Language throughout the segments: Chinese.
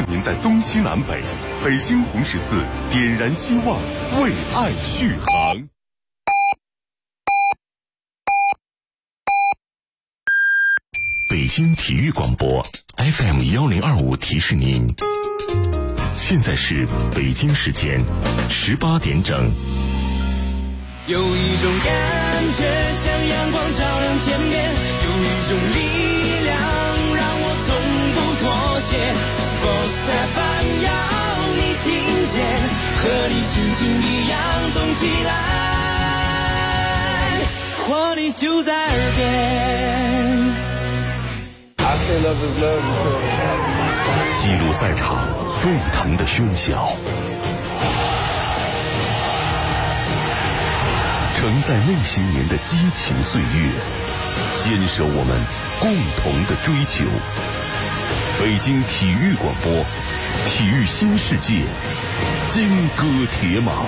您在东西南北。北京红十字点燃希望，为爱续航。北京体育广播 FM1025提示您，现在是北京时间18点整。 有一种感觉像阳光照亮天边，有一种力量让我从不妥协。Sports FM 要你听见，和你心情一样动起来，活力就在耳边。 记录赛场沸腾的喧嚣，承载那些年的激情岁月，坚守我们共同的追求。北京体育广播，体育新世界，金戈铁马。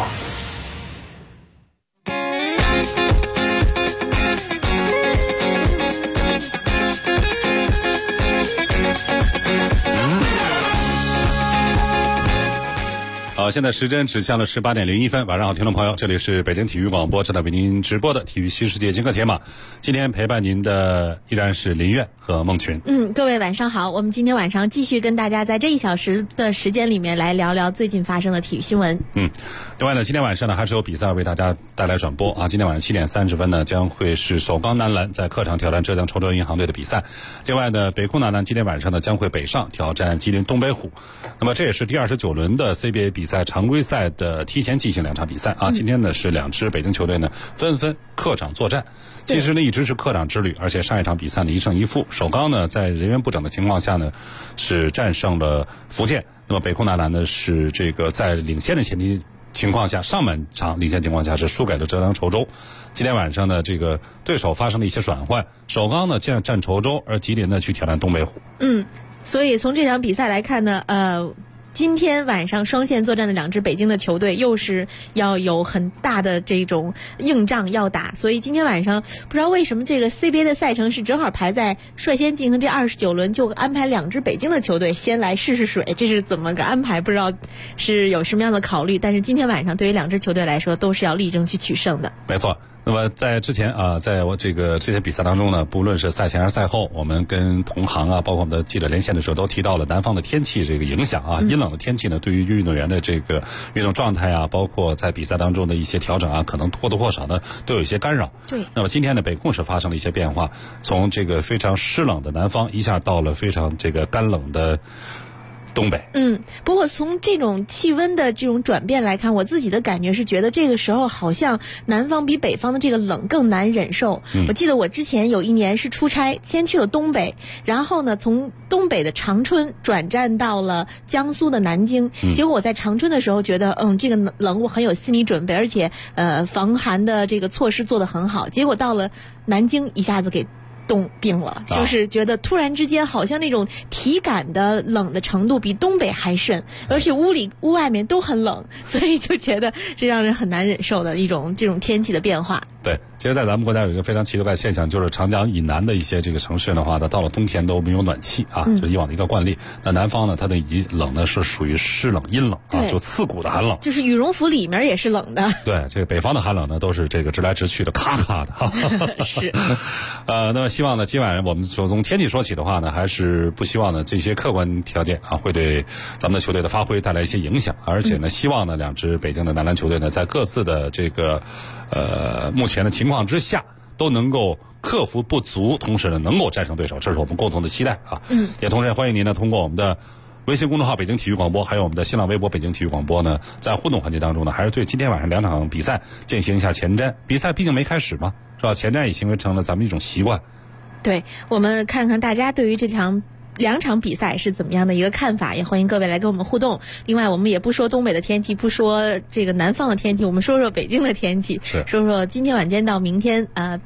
现在时间指向了18点01分。晚上好，听众朋友，这里是北京体育广播，正在为您直播的体育新世界金戈铁马。今天陪伴您的依然是林苑和孟群。 各位晚上好，我们今天晚上继续跟大家在这1小时的时间里面来聊聊最近发生的体育新闻。 另外呢，今天晚上呢还是有比赛为大家带来转播啊。今天晚上7点30分呢将会是首钢男篮在客场挑战浙江稠州银行队的比赛。另外呢，北控男篮今天晚上呢将会北上挑战吉林东北虎。那么这也是第29轮的 CBA 比赛常规赛的提前进行2场比赛啊。今天呢是2支北京球队呢纷纷客场作战。其实呢一直是客场之旅，而且上一场比赛呢1胜1负。首钢呢在人员不整的情况下呢是战胜了福建。那么北控男篮呢是这个在领先的情况下，上半场领先情况下是输给了浙江稠州。今天晚上呢这个对手发生了一些转换，首钢呢战稠州，而吉林呢去挑战东北虎。 所以从这场比赛来看呢，今天晚上双线作战的2支北京的球队又是要有很大的这种硬仗要打，所以今天晚上不知道为什么这个 CBA 的赛程是正好排在率先进行这29轮，就安排2支北京的球队先来试水，这是怎么个安排？不知道是有什么样的考虑，但是今天晚上对于2支球队来说都是要力争去取胜的。 没错。那么在之前啊，在我这些比赛当中呢，不论是赛前还是赛后，我们跟同行啊，包括我们的记者连线的时候，都提到了南方的天气这个影响啊，阴冷的天气呢，对于运动员的这个运动状态啊，包括在比赛当中的一些调整啊，可能或多或少呢都有一些干扰。 对。 那么今天呢，北控是发生了一些变化，从这个非常湿冷的南方一下到了非常这个干冷的东北。 不过从这种气温的这种转变来看，我自己的感觉是觉得这个时候好像南方比北方的这个冷更难忍受。我记得我之前有一年是出差，先去了东北，然后呢从东北的长春转战到了江苏的南京。结果我在长春的时候觉得这个冷我很有心理准备，而且防寒的这个措施做得很好。结果到了南京一下子给冻病了，就是觉得突然之间好像那种体感的冷的程度比东北还甚，而且屋外面都很冷，所以就觉得是让人很难忍受的这种天气的变化。 对，其实在咱们国家有一个非常奇怪的现象，就是长江以南的一些这个城市的话呢，到了冬天都没有暖气啊，这是以往的一个惯例。那南方呢，它的冷呢是属于湿冷阴冷啊，就刺骨的寒冷， 就是羽绒服里面也是冷的。 对，这个北方的寒冷呢都是这个直来直去的，咔咔的。 是。 那么希望呢，今晚我们从天气说起的话呢，还是不希望呢这些客观条件啊会对咱们的球队的发挥带来一些影响，而且呢，希望呢2支北京的男篮球队呢，在各自的这个目前的情况之下，都能够克服不足，同时呢能够战胜对手，这是我们共同的期待啊。也同时也欢迎您呢通过我们的微信公众号北京体育广播，还有我们的新浪微博北京体育广播呢，在互动环节当中呢，还是对今天晚上2场比赛进行一下前瞻。比赛毕竟没开始嘛，是吧？前瞻已经成了咱们一种习惯。 对，我们看看大家对于这场2场比赛是怎么样的一个看法，也欢迎各位来跟我们互动。另外我们也不说东北的天气，不说这个南方的天气，我们说说北京的天气，说说今天晚间到明天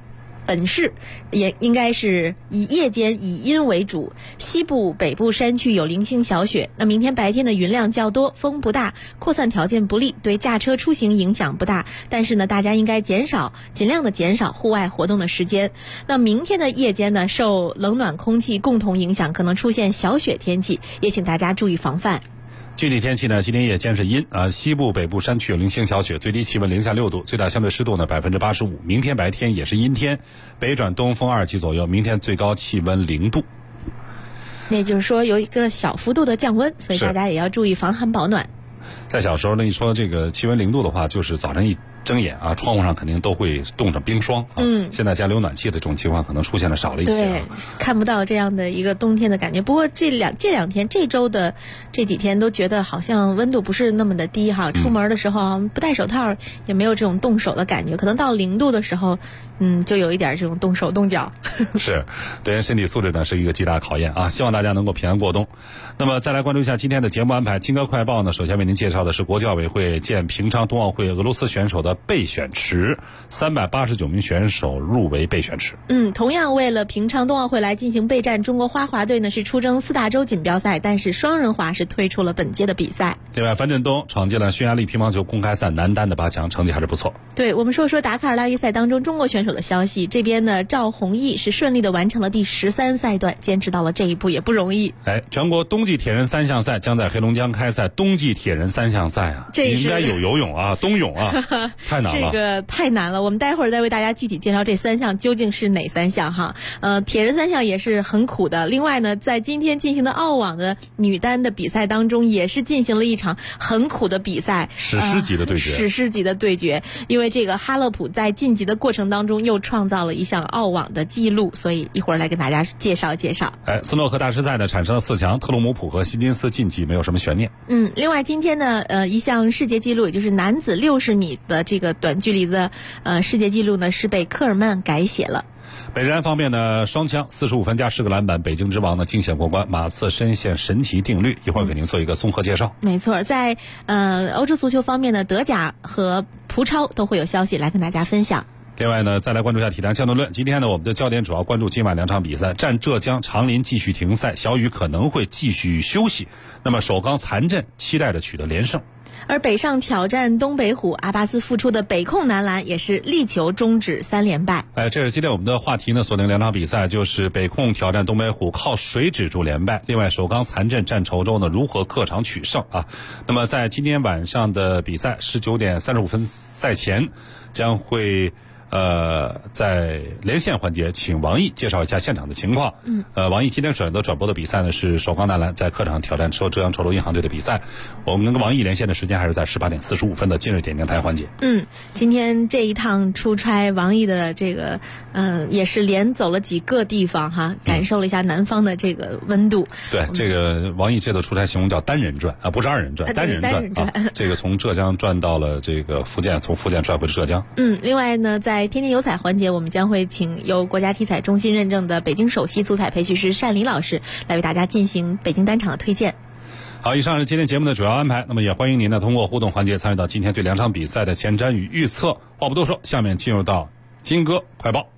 本市也应该是以夜间以阴为主，西部北部山区有零星小雪。那明天白天的云量较多，风不大，扩散条件不利，对驾车出行影响不大。但是呢，大家应该尽量的减少户外活动的时间。那明天的夜间呢，受冷暖空气共同影响，可能出现小雪天气，也请大家注意防范。 具体天气呢，今天夜间是阴西部北部山区有零星小雪，最低气温零下6度，最大相对湿度呢85%。明天白天也是阴天，北转东风2级左右，明天最高气温0度。 那就是说有一个小幅度的降温，所以大家也要注意防寒保暖。 在小时候呢，一说这个气温0度的话，就是早晨一睁眼窗户上肯定都会冻上冰霜现在家里有暖气的这种情况可能出现的少了一些对，看不到这样的一个冬天的感觉。不过这两天这周的这几天都觉得好像温度不是那么的低出门的时候不戴手套也没有这种冻手的感觉，可能到0度的时候就有一点这种冻手冻脚是对人身体素质呢是一个极大考验希望大家能够平安过冬。那么再来关注一下今天的节目安排。金歌快报呢，首先为您介绍的是国际奥委会建平昌冬奥会俄罗斯选手的备选池，389名选手入围备选池。 同样为了平昌冬奥会来进行备战，中国花滑队呢是出征4大洲锦标赛，但是双人滑是退出了本届的比赛。 另外，樊振东闯进了匈牙利乒乓球公开赛男单的8强，成绩还是不错。 对，我们说达喀尔拉力赛当中中国选手的消息，这边呢赵宏毅是顺利的完成了第13赛段，坚持到了这一步也不容易。 全国冬季铁人3项赛将在黑龙江开赛。冬季铁人3项赛应该有游泳冬泳太难了。 这个太难了，我们待会儿再为大家具体介绍这3项究竟是哪3项铁人3项也是很苦的。另外呢，在今天进行的澳网的女单的比赛当中，也是进行了一场很苦的比赛， 史诗级的对决。 因为这个哈勒普在晋级的过程当中又创造了一项澳网的记录，所以一会儿来跟大家介绍。 斯诺克大师赛呢产生了4强，特鲁姆普和希金斯晋级没有什么悬念。 另外今天呢一项世界纪录，也就是男子60米的这个短距离的世界纪录呢是被科尔曼改写了。 北人方面呢，双枪45分加10个篮板，北京之王呢惊险过关，马刺深陷神奇定律。一会儿给您做一个综合介绍。 没错，在欧洲足球方面呢，德甲和葡超都会有消息来跟大家分享。 另外呢，再来关注一下体坛相对论。今天呢，我们的焦点主要关注今晚2场比赛。战浙江长林继续停赛，小雨可能会继续休息。那么首钢残阵期待着取得连胜。 而北上挑战东北虎，阿巴斯复出的北控男篮也是力求终止3连败。 这是今天我们的话题呢，锁定2场比赛，就是北控挑战东北虎，靠谁止住连败？另外，首钢残阵战稠州呢，如何客场取胜那么在今天晚上的比赛19点35分赛前，将会在连线环节，请王毅介绍一下现场的情况。王毅今天选择转播的比赛呢是首钢男篮在客场挑战浙江稠州银行队的比赛。我们跟王毅连线的时间还是在18点45分的今日点评台环节。 今天这一趟出差，王毅的这个也是连走了几个地方感受了一下南方的这个温度。 对，这个王毅这次出差形容叫单人转不是2人转，单人转这个从浙江转到了这个福建，从福建转回浙江。 另外呢，在天天有彩环节，我们将会请由国家体彩中心认证的北京首席足彩培训师单黎老师来为大家进行北京单场的推荐。 好，以上是今天节目的主要安排。那么也欢迎您呢通过互动环节参与到今天对2场比赛的前瞻与预测。话不多说，下面进入到金歌快报。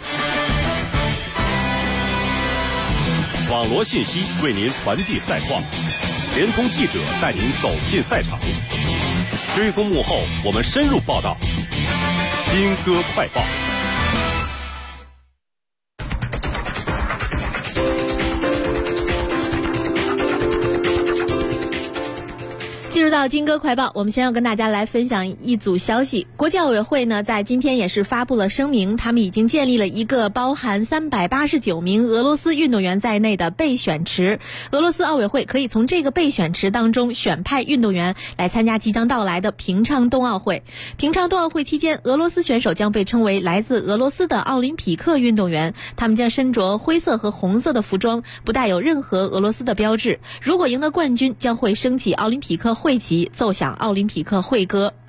网罗信息为您传递赛况，联通记者带您走进赛场，追踪幕后我们深入报道。金歌快报。 进入到金歌快报，我们先要跟大家来分享一组消息。国际奥委会呢，在今天也是发布了声明，他们已经建立了一个包含389名俄罗斯运动员在内的备选池。俄罗斯奥委会可以从这个备选池当中选派运动员来参加即将到来的平昌冬奥会。平昌冬奥会期间，俄罗斯选手将被称为来自俄罗斯的奥林匹克运动员，他们将身着灰色和红色的服装，不带有任何俄罗斯的标志。如果赢得冠军，将会升起奥林匹克会旗，奏响奥林匹克会歌。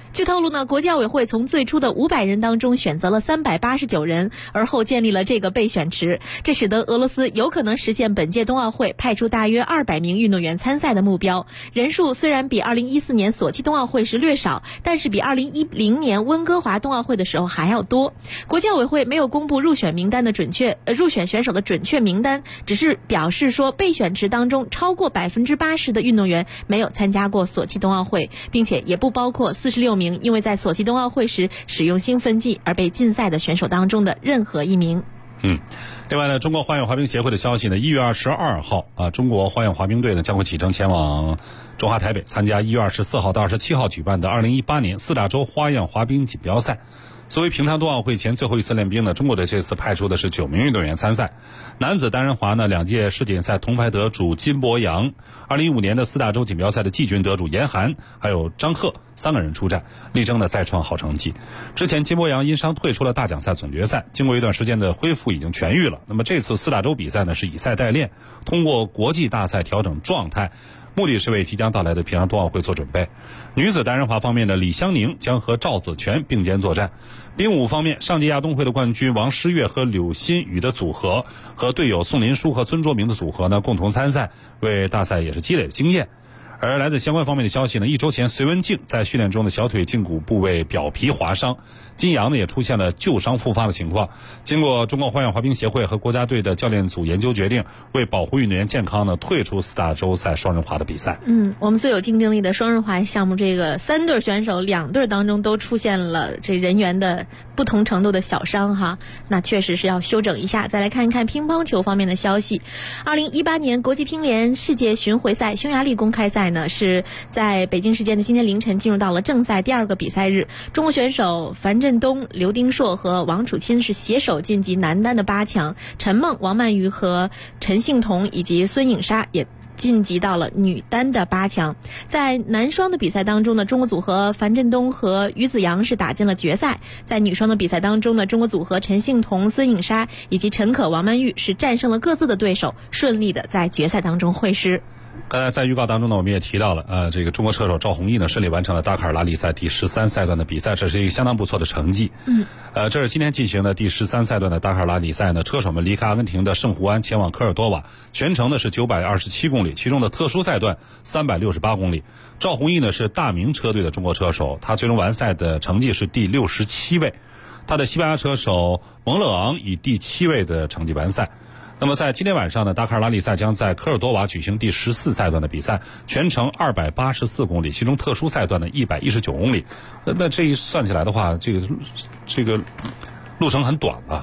据透露呢，国际奥委会从最初的500人当中选择了389人，而后建立了这个备选池，这使得俄罗斯有可能实现本届冬奥会派出大约200名运动员参赛的目标。人数虽然比2014年索契冬奥会时略少，但是比2010年温哥华冬奥会的时候还要多。国际奥委会没有公布入选选手的准确名单，只是表示说备选池当中超过80%的运动员没有参加过索契冬奥会，并且也不包括46名因为在索契冬奥会时使用兴奋剂而被禁赛的选手当中的任何一名。 另外呢，中国花样滑冰协会的消息呢，1月22号中国花样滑冰队呢将会启程前往中华台北参加1月24号到27号举办的2018年4大洲花样滑冰锦标赛。作为平昌冬奥会前最后一次练兵呢，中国队这次派出的是9名运动员参赛。男子单人滑呢，2届世锦赛铜牌得主金博洋，2015年的4大洲锦标赛的季军得主严寒，还有张赫3个人出战，力争呢再创好成绩。之前金博洋因伤退出了大奖赛总决赛，经过一段时间的恢复已经痊愈了。那么这次4大洲比赛呢是以赛代练，通过国际大赛调整状态，目的是为即将到来的平昌冬奥会做准备。女子单人滑方面的李香宁将和赵子泉并肩作战。冰舞方面，上届亚冬会的冠军王诗玥和柳鑫宇的组合和队友宋林书和孙卓明的组合呢共同参赛，为大赛也是积累了经验。而来自相关方面的消息呢，1周前隋文静在训练中的小腿胫骨部位表皮划伤，金阳呢也出现了旧伤复发的情况。经过中国花样滑冰协会和国家队的教练组研究决定，为保护运动员健康呢，退出4大洲赛双人滑的比赛。 我们最有竞争力的双人滑项目，这个3对选手2对当中都出现了这人员的不同程度的小伤哈，那确实是要休整一下。再来看一看乒乓球方面的消息，2018年国际乒联世界巡回赛匈牙利公开赛呢是在北京时间的今天凌晨进入到了正赛第2个比赛日。中国选手樊振东、刘丁硕和王楚钦是携手晋级男单的8强，陈梦、王曼瑜和陈幸同以及孙颖莎也晋级到了女单的8强。在男双的比赛当中呢，中国组合樊振东和于子洋是打进了决赛。在女双的比赛当中呢，中国组合陈幸同、孙颖莎以及陈可、王曼玉是战胜了各自的对手，顺利的在决赛当中会师。 刚才在预告当中呢，我们也提到了，这个中国车手赵宏毅呢顺利完成了达喀尔拉力赛第13赛段的比赛，这是一个相当不错的成绩。这是今天进行的第13赛段的达喀尔拉力赛呢，车手们离开阿根廷的圣胡安前往科尔多瓦，全程呢是927公里，其中的特殊赛段368公里。赵宏毅呢是大明车队的中国车手，他最终完赛的成绩是第67位，他的西班牙车手蒙勒昂以第7位的成绩完赛。那么在今天晚上呢，达喀尔拉力赛将在科尔多瓦举行第14赛段的比赛，全程284公里，其中特殊赛段呢119公里。那这一算起来的话，这个路程很短了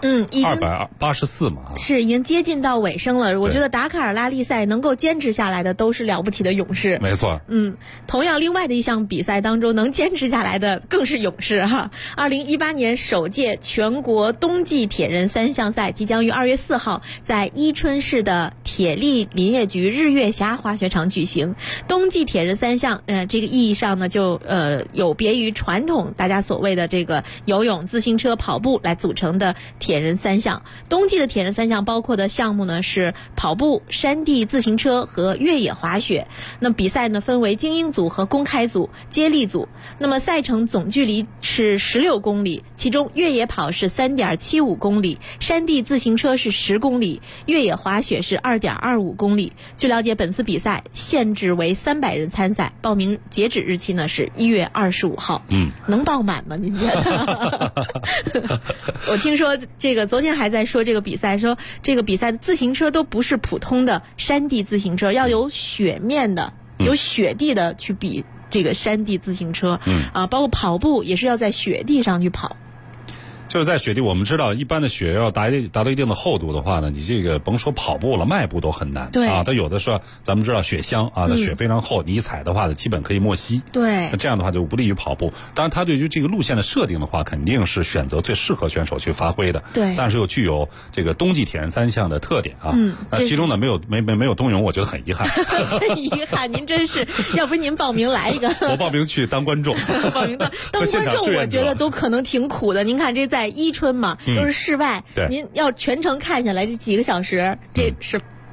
，284嘛， 是已经接近到尾声了。我觉得达喀尔拉力赛能够坚持下来的都是了不起的勇士。 没错。 同样另外的一项比赛当中，能坚持下来的更是勇士哈。2018年首届全国冬季铁人3项赛即将于2月4号在伊春市的铁力林业局日月峡滑雪场举行。冬季铁人3项，这个意义上呢，就有别于传统大家所谓的这个游泳、自行车、跑步来组成的铁人3项。冬季的铁人3项包括的项目呢是跑步、山地自行车和越野滑雪。那比赛呢分为精英组和公开组、接力组。那么赛程总距离是16公里，其中越野跑是3.75公里，山地自行车是10公里，越野滑雪是2.25公里。据了解，本次比赛限制为300人参赛，报名截止日期呢是1月25号。能报满吗？您觉得？我听说这个昨天还在说这个比赛，说这个比赛的自行车都不是普通的山地自行车，要有雪面的、有雪地的去比这个山地自行车。包括跑步也是要在雪地上去跑。 就是在雪地，我们知道一般的雪要达到一定的厚度的话呢，你这个甭说跑步了，迈步都很难。 对它有的说咱们知道雪乡那雪非常厚，你一踩的话呢，基本可以没膝。 对， 那这样的话就不利于跑步。当然，它对于这个路线的设定的话，肯定是选择最适合选手去发挥的。 对， 但是又具有这个冬季铁人3项的特点啊。那其中呢没有冬泳，我觉得很遗憾。 很遗憾，您真是，要不您报名来一个？ 我报名去当观众。 报名当观众，我觉得都可能挺苦的。您看这在伊春嘛，都是室外，您要全程看下来这几个小时，这是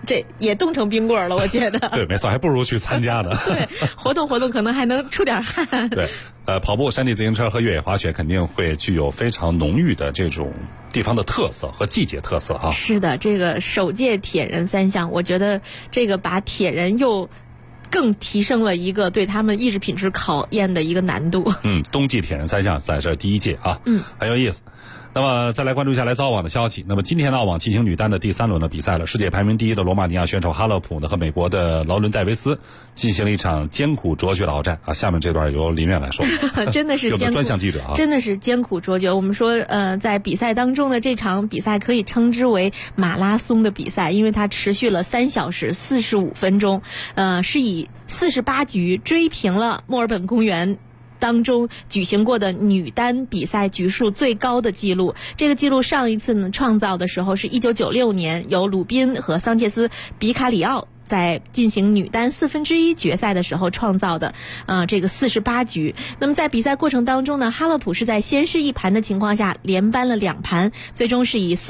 这也冻成冰棍了，我觉得。 对，没错，还不如去参加呢。 对，活动活动可能还能出点汗。 对，跑步、山地自行车和越野滑雪肯定会具有非常浓郁的这种地方的特色和季节特色啊。 是的，这个首届铁人三项，我觉得这个把铁人又更提升了一个对他们意志品质考验的一个难度。 冬季铁人三项在这第一届啊，很有意思。那么再来关注一下来自澳网的消息。那么今天的澳网进行女单的第3轮的比赛了，世界排名第1的罗马尼亚选手哈勒普呢和美国的劳伦戴维斯进行了一场艰苦卓绝的鏖战啊。下面这段由林苑来说。 真的是艰苦， 专项记者啊， 真的是艰苦卓绝。我们说在比赛当中的这场比赛可以称之为马拉松的比赛，因为它持续了3小时45分钟，是以48局追平了墨尔本公园当中举行过的女单比赛局数最高的记录。这个记录上一次呢创造的时候是1996年，由鲁宾和桑切斯比卡里奥在进行女单1/4决赛的时候创造的这个48局。那么在比赛过程当中呢，哈勒普是在先失一盘的情况下连扳了2盘，最终是以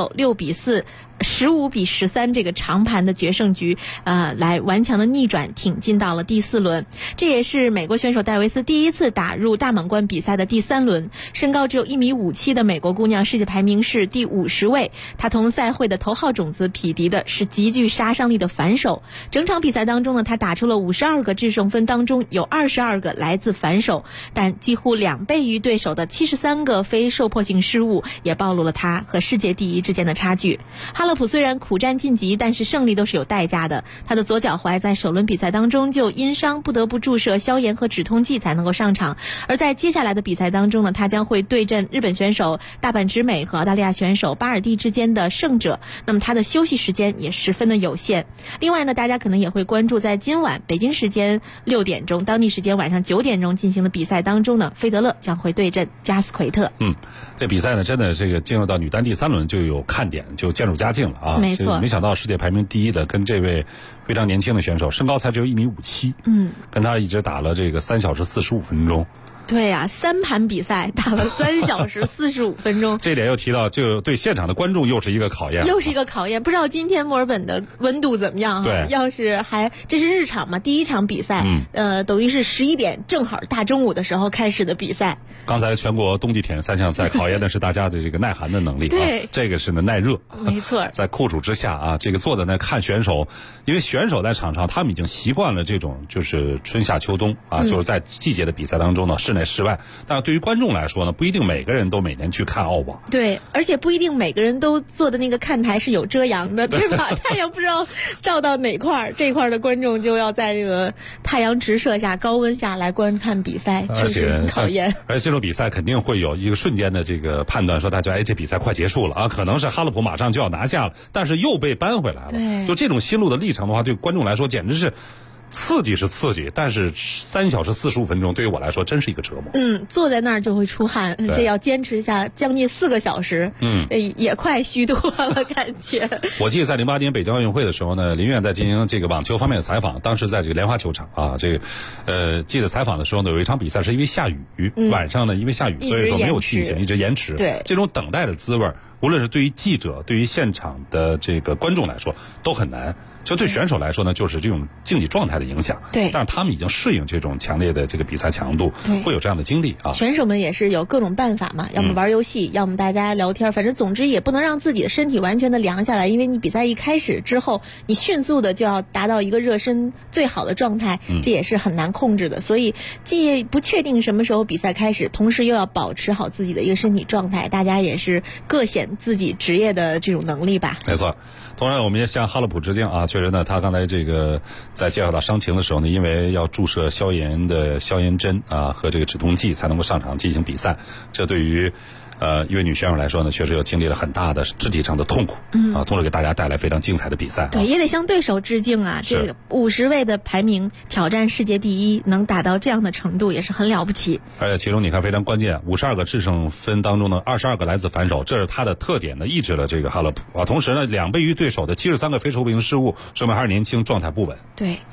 4-6、6-4、15-13这个长盘的决胜局来顽强的逆转，挺进到了第4轮。这也是美国选手戴维斯第一次打入大满贯比赛的第3轮。身高只有1.57米的美国姑娘，世界排名是第50位。她同赛会的头号种子匹敌的是极具杀伤力的反手。整场比赛当中呢，她打出了52个制胜分，当中有22个来自反手，但几乎2倍于对手的73个非受迫性失误，也暴露了她和世界第1之间的差距。哈勒普虽然苦战晋级，但是胜利都是有代价的。他的左脚踝在首轮比赛当中就因伤不得不注射消炎和止痛剂才能够上场，而在接下来的比赛当中呢，他将会对阵日本选手大阪直美和澳大利亚选手巴尔蒂之间的胜者，那么他的休息时间也十分的有限。另外呢，大家可能也会关注在今晚北京时间6点钟，当地时间晚上9点钟进行的比赛当中呢，费德勒将会对阵加斯奎特。 这比赛呢，真的这个进入到女单第3轮就有看点，就渐入佳境了啊。 没错， 没想到世界排名第1的跟这位非常年轻的选手，身高才只有1.57米，跟他一直打了这个3小时45分钟。 对呀，3盘比赛打了3小时45分钟。 这点又提到，就对现场的观众又是一个考验。 又是一个考验，不知道今天墨尔本的温度怎么样哈？ 对， 要是这是日场嘛，第一场比赛，等于是11点，正好大中午的时候开始的比赛。 刚才全国冬季铁人3项赛考验的是大家的这个耐寒的能力对， 这个是呢耐热。 没错， 在酷暑之下啊，这个坐在那看选手，因为选手在场上他们已经习惯了这种就是春夏秋冬啊，就是在季节的比赛当中呢，室内室外。但是对于观众来说呢，不一定每个人都每年去看澳网。 对，而且不一定每个人都坐的那个看台是有遮阳的，对吧？太阳不知道照到哪块，这块的观众就要在这个太阳直射下、高温下来观看比赛，确实很考验。 而且这种比赛肯定会有一个瞬间的这个判断，说大家这比赛快结束了啊，可能是哈勒普马上就要拿下了，但是又被扳回来了。 对， 就这种心路的历程的话，对观众来说简直是。刺激是刺激，但是3小时45分钟对于我来说真是一个折磨。 坐在那儿就会出汗，这要坚持下将近4个小时，也快虚脱了感觉。 我记得在08年北京奥运会的时候呢，林苑在进行这个网球方面的采访，当时在这个莲花球场啊，这个记得采访的时候呢，有一场比赛是因为下雨，晚上呢因为下雨，所以说没有进行，一直延迟。 对， 这种等待的滋味，无论是对于记者、对于现场的这个观众来说都很难。就对选手来说呢，就是这种竞技状态的影响。 对， 但是他们已经适应这种强烈的这个比赛强度，会有这样的经历啊。 选手们也是有各种办法嘛，要么玩游戏，要么大家聊天，反正总之也不能让自己的身体完全的凉下来，因为你比赛一开始之后，你迅速的就要达到一个热身最好的状态，这也是很难控制的。所以既不确定什么时候比赛开始，同时又要保持好自己的一个身体状态，大家也是各显自己职业的这种能力吧。 没错。同样我们也向哈勒普致敬啊，确实呢，他刚才这个在介绍到伤情的时候呢，因为要注射消炎的消炎针啊和这个止痛剂才能够上场进行比赛，这对于一位女选手来说呢，确实又经历了很大的肢体上的痛苦，同时给大家带来非常精彩的比赛。 对，也得向对手致敬啊！这个50位的排名挑战世界第1，能达到这样的程度也是很了不起。 而且其中你看非常关键，52个制胜分当中呢，22个来自反手，这是他的特点呢，抑制了这个哈勒普啊。同时呢，2倍于对手的73个非受迫性失误，说明还是年轻，状态不稳。 对。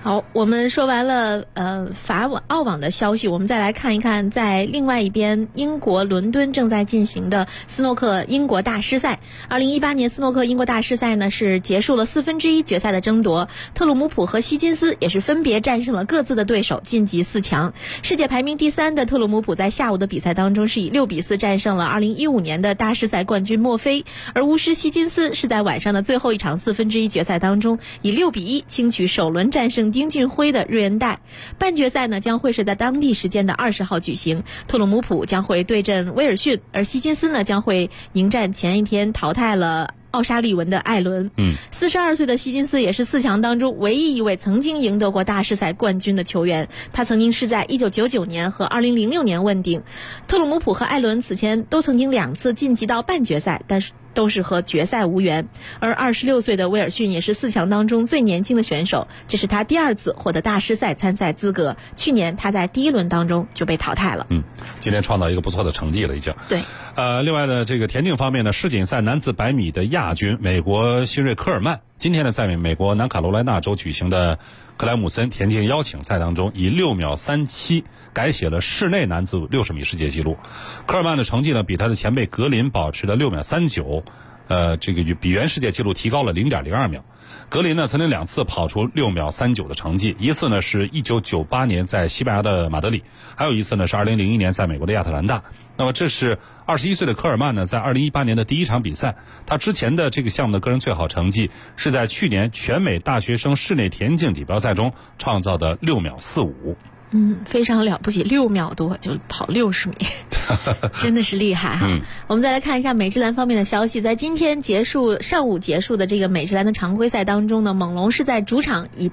好，我们说完了法网、澳网的消息，我们再来看一看，在另外一边，英国伦敦正在进行的斯诺克英国大师赛。2018年斯诺克英国大师赛呢是结束了1/4决赛的争夺，特鲁姆普和希金斯也是分别战胜了各自的对手，晋级4强。世界排名第3的特鲁姆普在下午的比赛当中是以6-4战胜了2015年的大师赛冠军墨菲，而巫师希金斯是在晚上的最后一场1/4决赛当中以6-1轻取首轮战胜丁俊晖的瑞恩戴。半决赛呢将会是在当地时间的20号举行，特鲁姆普将会对阵威尔逊，而希金斯呢将会迎战前一天淘汰了奥沙利文的艾伦。42岁的希金斯也是4强当中唯一一位曾经赢得过大师赛冠军的球员，他曾经是在1999年和2006年问鼎。特鲁姆普和艾伦此前都曾经2次晋级到半决赛，但是都是和决赛无缘。而26岁的威尔逊也是4强当中最年轻的选手，这是他第2次获得大师赛参赛资格，去年他在第1轮当中就被淘汰了。 今天创造一个不错的成绩了已经。 对。 另外呢，这个田径方面呢，世锦赛男子100米的亚军美国新锐科尔曼，今天呢在美国南卡罗来纳州举行的克莱姆森田径邀请赛当中，以6秒37改写了室内男子60米世界纪录。科尔曼的成绩呢比他的前辈格林保持了6秒39，这个比原世界纪录提高了0.02秒。格林呢曾经2次跑出6秒39的成绩，一次呢是1998年在西班牙的马德里，还有一次呢是2001年在美国的亚特兰大。那么这是21岁的科尔曼呢在2018年的第1场比赛，他之前的这个项目的个人最好成绩是在去年全美大学生室内田径锦标赛中创造的6秒45。 非常了不起，6秒多就跑60米，真的是厉害哈。我们再来看一下美职篮方面的消息，在今天上午结束的这个美职篮的常规赛当中呢，猛龙是在主场以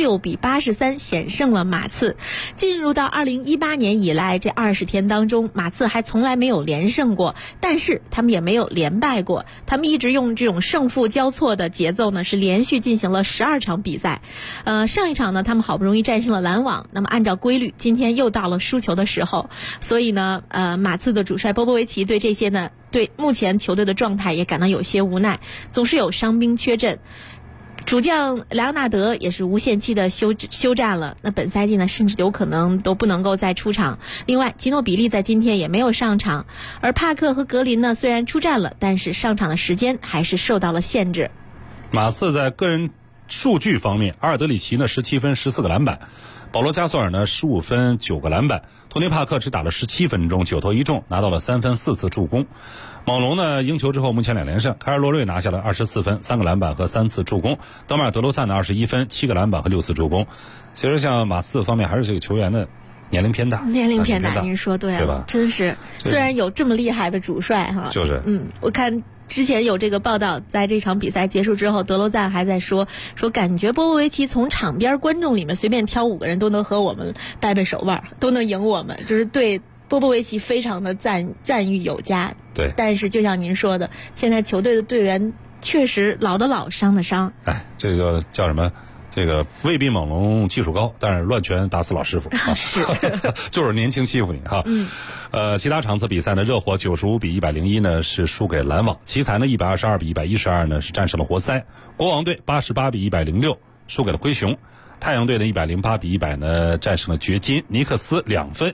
86-83险胜了马刺。进入到2018年以来这20天当中，马刺还从来没有连胜过，但是他们也没有连败过，他们一直用这种胜负交错的节奏呢，是连续进行了12场比赛。上一场呢，他们好不容易战胜了篮网，那么按照规律，今天又到了输球的时候，所以呢，马刺的主帅波波维奇对这些呢，对目前球队的状态也感到有些无奈，总是有伤兵缺阵。主将莱昂纳德也是无限期的休战了，那本赛季呢，甚至有可能都不能够再出场。另外，吉诺比利在今天也没有上场，而帕克和格林呢，虽然出战了，但是上场的时间还是受到了限制。 马刺在个人数据方面，阿尔德里奇呢17分14个篮板，保罗加索尔呢15分9个篮板，托尼帕克只打了17分钟9投1中，拿到了3分4次助攻。猛龙呢赢球之后目前2连胜，凯尔洛瑞拿下了24分3个篮板和3次助攻，德马尔德罗赞的21分7个篮板和6次助攻。其实像马刺方面还是这个球员的年龄偏大， 您说对了，对吧？真是，虽然有这么厉害的主帅哈， 就是我看之前有这个报道，在这场比赛结束之后，德罗赞还在说感觉波波维奇从场边观众里面随便挑5个人都能和我们掰手腕，都能赢我们，就是对波波维奇非常的赞誉有加。 对， 但是就像您说的，现在球队的队员确实老的老，伤的伤。 这个叫什么？这个未必猛龙技术高，但是乱拳打死老师傅是就是年轻欺负你哈。其他场次比赛呢，热火95-101呢是输给篮网，奇才呢122-112呢是战胜了活塞，国王队88-106输给了灰熊，太阳队呢108-100呢战胜了掘金，尼克斯2分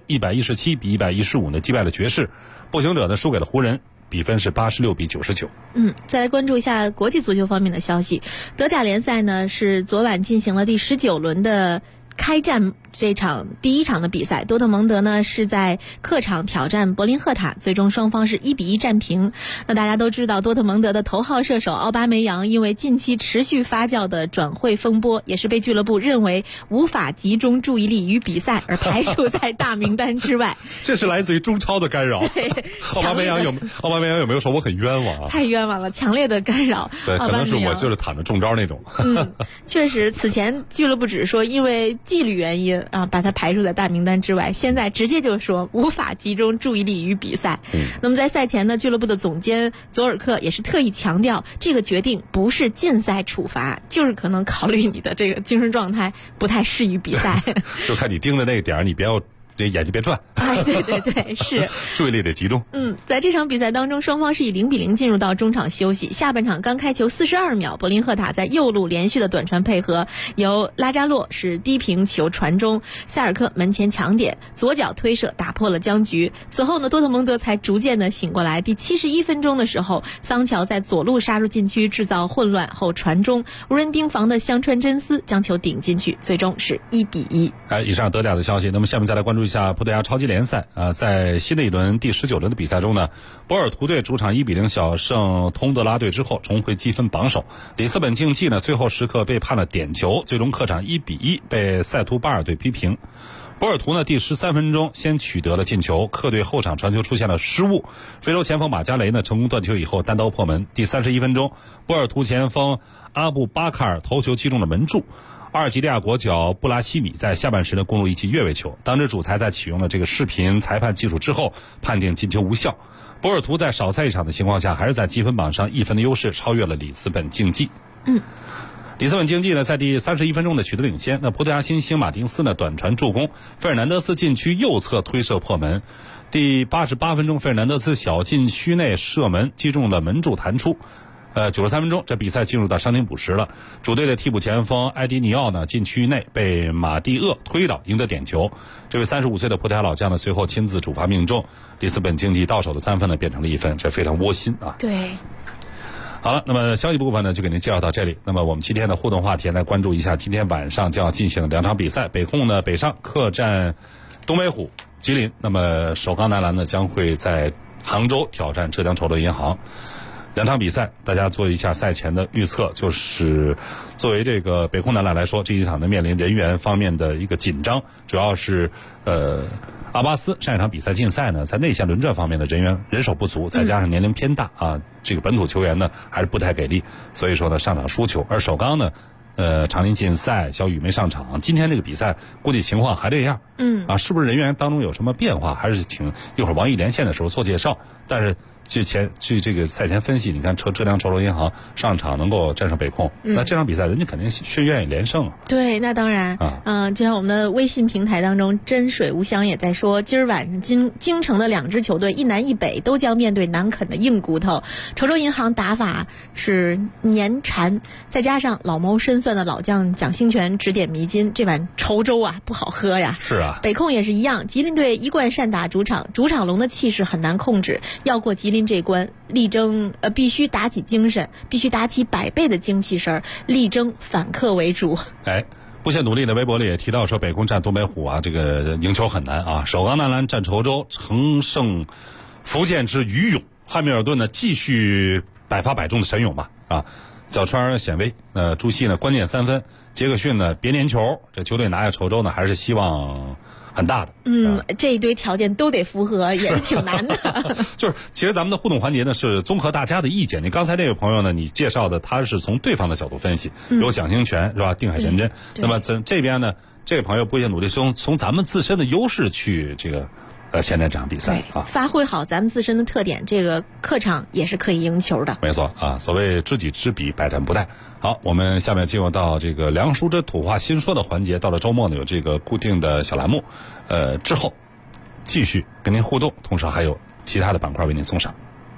117-115呢击败了爵士，步行者呢输给了湖人，比分是86-99。 再来关注一下国际足球方面的消息。德甲联赛呢是昨晚进行了第19轮的开战，这场第1场的比赛，多特蒙德呢是在客场挑战柏林赫塔，最终双方是1-1战平。那大家都知道，多特蒙德的头号射手奥巴梅扬因为近期持续发酵的转会风波，也是被俱乐部认为无法集中注意力于比赛而排除在大名单之外。 这是来自于中超的干扰。奥巴梅扬有没有说我很冤枉啊？ 太冤枉了，强烈的干扰。 对，可能是我就是躺着中招那种。 确实，此前俱乐部只是说因为纪律原因把他排除在大名单之外，现在直接就说无法集中注意力于比赛。那么在赛前呢，俱乐部的总监佐尔克也是特意强调，这个决定不是禁赛处罚，就是可能考虑你的这个精神状态不太适于比赛。 就看你盯着那个点，你不要这眼睛别转。 哎，对对对，是。 注意力得集中。 在这场比赛当中，双方是以0-0进入到中场休息。下半场刚开球42秒，柏林赫塔在右路连续的短传配合，由拉扎洛是低平球传中，塞尔克门前抢点，左脚推射打破了僵局。此后呢，多特蒙德才逐渐的醒过来。第71分钟的时候，桑乔在左路杀入禁区制造混乱后传中，无人盯防的香川真司将球顶进去，最终是1-1。 以上德甲的消息。那么下面再来关注一下葡萄牙超级联赛在新的一轮第19轮的比赛中呢，波尔图队主场1-0小胜通德拉队之后重回积分榜首。里斯本竞技呢最后时刻被判了点球，最终客场1-1被塞图巴尔队逼平。波尔图呢第13分钟先取得了进球，客队后场传球出现了失误，非洲前锋马加雷呢成功断球以后单刀破门。第31分钟，波尔图前锋阿布巴卡尔头球击中了门柱，阿尔及利亚国脚布拉希米在下半时呢攻入一记越位球，当时主裁在启用了这个视频裁判技术之后判定进球无效。波尔图在少赛一场的情况下，还是在积分榜上1分的优势超越了里斯本竞技。里斯本竞技呢在第31分钟的取得领先，那葡萄牙新星马丁斯呢短传助攻，费尔南德斯禁区右侧推射破门。第88分钟，费尔南德斯小禁区内射门击中了门柱弹出。93分钟，这比赛进入到伤停补时了。主队的替补前锋埃迪尼奥呢，禁区内被马蒂厄推倒，赢得点球。这位35岁的葡萄牙老将呢，随后亲自主罚命中，里斯本竞技到手的3分呢，变成了1分，这非常窝心啊。 对。 好了，那么消息部分呢，就给您介绍到这里。那么我们今天的互动话题来关注一下今天晚上将要进行的2场比赛。北控呢北上客战东北虎吉林，那么首钢男篮呢将会在杭州挑战浙江筹德银行。2场比赛，大家做一下赛前的预测，就是作为这个北控男篮来说，这一场呢面临人员方面的一个紧张，主要是阿巴斯上一场比赛禁赛呢，在内线轮转方面的人手不足，再加上年龄偏大这个本土球员呢还是不太给力，所以说呢上场输球。而首钢呢常林禁赛，小雨没上场，今天这个比赛估计情况还这样。是不是人员当中有什么变化？还是请一会儿王毅连线的时候做介绍。但是据这个赛前分析，你看浙江筹德银行上场能够战胜北控，那这场比赛人家肯定是愿意连胜啊。 对，那当然就像我们的微信平台当中，真水无香也在说，今儿晚上京城的2支球队一南一北都将面对难啃的硬骨头。筹州银行打法是粘缠，再加上老谋深算的老将蒋兴权指点迷津，这碗稠粥不好喝呀。 是啊， 北控也是一样，吉林队一贯善打主场龙的气势很难控制，要过吉林这关，力争必须打起精神，必须打起100倍的精气神，力争反客为主。 不懈努力的微博里也提到说，北控战东北虎这个赢球很难啊。首钢男篮战稠州，乘胜福建之余勇，汉密尔顿呢继续百发百中的神勇吧小川显威，朱熹呢关键3分，杰克逊呢别粘球，这球队拿下稠州呢还是希望很大的。 这一堆条件都得符合，也是挺难的。 就是其实咱们的互动环节呢是综合大家的意见。你刚才这位朋友呢，你介绍的他是从对方的角度分析，有蒋兴权是吧？定海神针。那么这边呢，这位朋友不懈努力从咱们自身的优势去这个现在这场比赛发挥好咱们自身的特点，这个客场也是可以赢球的。 没错所谓知己知彼，百战不殆。好，我们下面进入到这个梁叔之土话新说的环节。到了周末呢，有这个固定的小栏目，之后继续跟您互动，同时还有其他的板块为您送上。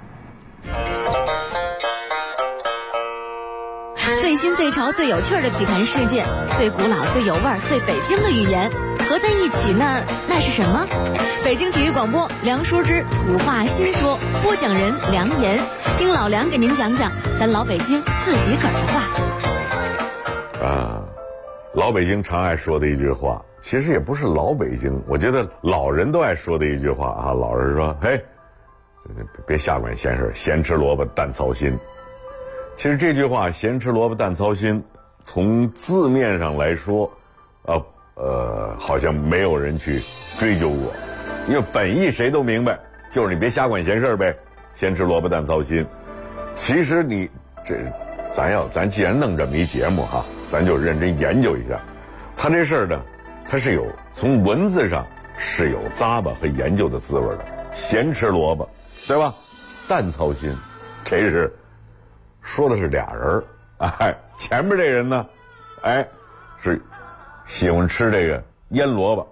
最新最潮最有趣的体坛事件，最古老最有味儿最北京的语言合在一起呢，那是什么？北京体育广播梁叔之土话新说，播讲人梁岩，听老梁给您讲讲咱老北京自己个儿的话。老北京常爱说的一句话，其实也不是老北京，我觉得老人都爱说的一句话老人说：“嘿，别瞎管闲事，闲吃萝卜淡操心。”其实这句话“闲吃萝卜淡操心”，从字面上来说，好像没有人去追究过，因为本意谁都明白，就是你别瞎管闲事呗，闲吃萝卜淡操心。其实你咱既然弄这么一节目咱就认真研究一下，他这事儿呢，他是有从文字上是有咂巴和研究的滋味的。闲吃萝卜，对吧？淡操心，这是说的是俩人前面这人呢，是喜欢吃这个腌萝卜，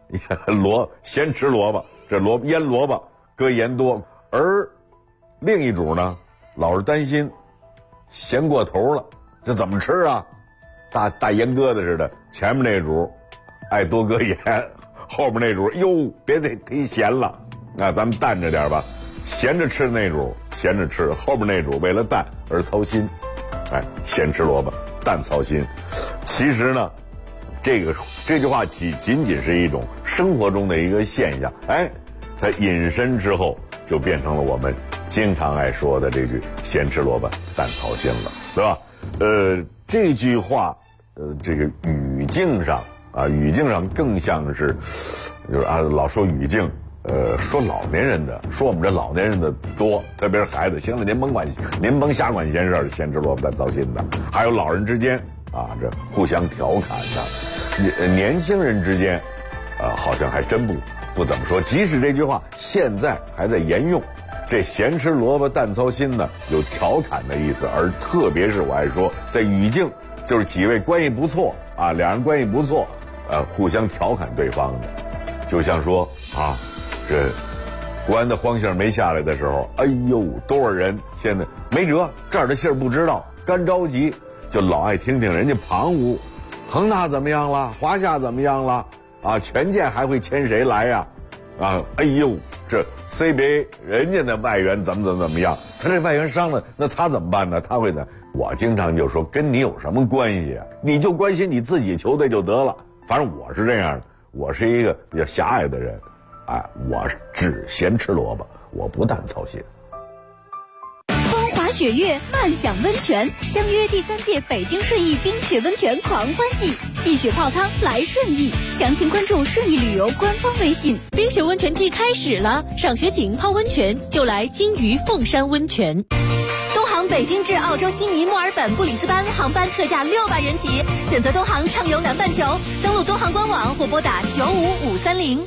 咸吃萝卜，这腌萝卜搁盐多，而另一主呢，老是担心咸过头了，这怎么吃啊？大盐疙瘩似的，前面那主爱多搁盐，后面那主哟别忒咸了，那咱们淡着点吧。咸着吃的那主咸着吃，后面那主为了淡而操心，咸吃萝卜淡操心。其实呢，这句话仅仅是一种生活中的一个现象，它引申之后就变成了我们经常爱说的这句咸吃萝卜淡操心了，对吧？这句话这个语境上更像是就是老说语境，说老年人的，说我们这老年人的多，特别是孩子，行了，您甭瞎管闲事，咸吃萝卜淡操心的。还有老人之间这互相调侃的，年轻人之间好像还真不怎么说。即使这句话现在还在沿用，这咸吃萝卜淡操心呢，有调侃的意思，而特别是我还说在语境，就是几位关系不错两人关系不错，互相调侃对方的，就像说这国安的黄信没下来的时候，哎呦多少人现在没辙，这儿的信儿不知道，干着急，就老爱听听人家旁屋，恒大怎么样了，华夏怎么样了权健还会签谁来呀哎呦这 CBA 人家的外援怎么样，他这外援伤了，那他怎么办呢？他会怎？我经常就说跟你有什么关系啊？你就关心你自己球队就得了。反正我是这样的，我是一个比较狭隘的人，我只咸吃萝卜，我不淡操心。 风华雪月，漫享温泉，相约第3届北京顺义冰雪温泉狂欢季，戏雪泡汤来顺义，详情关注顺义旅游官方微信。 冰雪温泉季开始了，赏雪景泡温泉就来金鱼凤山温泉。 东航北京至澳洲悉尼、墨尔本、布里斯班航班特价600元起，选择东航畅游南半球，登录东航官网或拨打95530。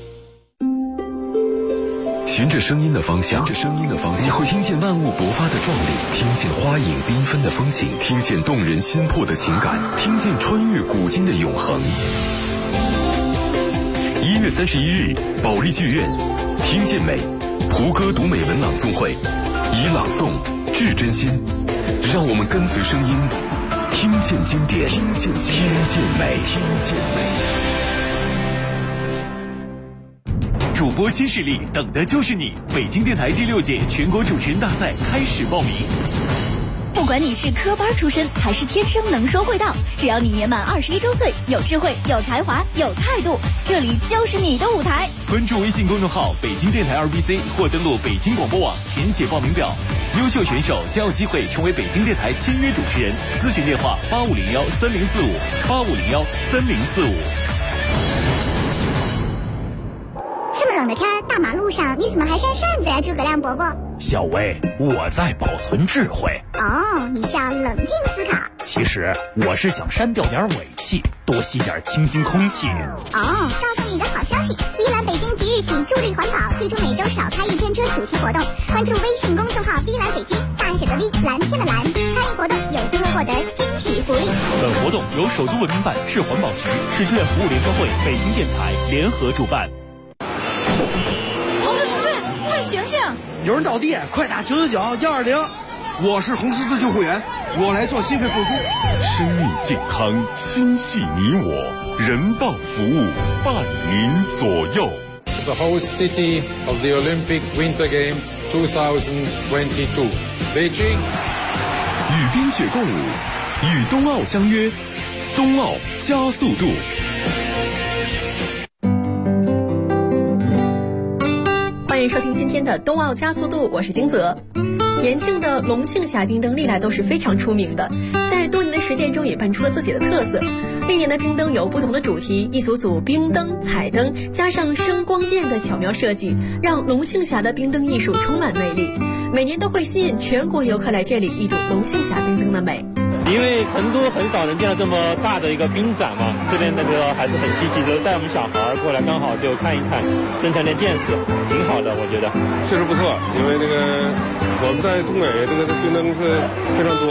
循着声音的方向，你会听见万物勃发的壮丽，听见花影缤纷的风景，听见动人心魄的情感，听见穿越古今的永恒。1月31日，保利剧院，听见美，胡歌读美文朗诵会，以朗诵致真心，让我们跟随声音，听见经典，听见美。 主播新势力，等的就是你！北京电台第6届全国主持人大赛开始报名。 不管你是科班出身还是天生能说会道，只要你年满21周岁，有智慧、有才华、有态度，这里就是你的舞台。 关注微信公众号北京电台2BC 或登录北京广播网填写报名表，优秀选手将有机会成为北京电台签约主持人。咨询电话85013045，85013045。 这么冷的天，大马路上你怎么还扇扇子呀，诸葛亮伯伯？ 小薇，我在保存智慧。 你是要冷静思考。 其实我是想删掉点尾气，多吸点清新空气。 告诉你一个好消息，碧蓝北京即日起助力环保，推出每周少开1天车主题活动，关注微信公众号碧蓝北京，大写的 V， 蓝天的蓝，参与活动有机会获得惊喜福利。 本活动由首都文明办、市环保局、市志愿服务联合会、北京电台联合主办。 同志，快醒醒！ 有人倒地，快打999-120。我是红十字救护员，我来做心肺复苏。 生命健康，心系你我，人道服务伴您左右。 The host city of the Olympic Winter Games 2022, Beijing。 与冰雪共舞，与冬奥相约，冬奥加速度。 欢迎收听今天的冬奥加速度，我是金泽。延庆的龙庆峡冰灯历来都是非常出名的，在多年的实践中也办出了自己的特色。历年的冰灯有不同的主题，一组组冰灯、彩灯加上声光电的巧妙设计，让龙庆峡的冰灯艺术充满魅力。每年都会吸引全国游客来这里一睹龙庆峡冰灯的美。 因为成都很少能见到这么大的一个冰展嘛，这边那个还是很稀奇，就带我们小孩过来，刚好就看一看，增强点见识，挺好的，我觉得。 确实不错，因为我们在东北这个冰灯是非常多，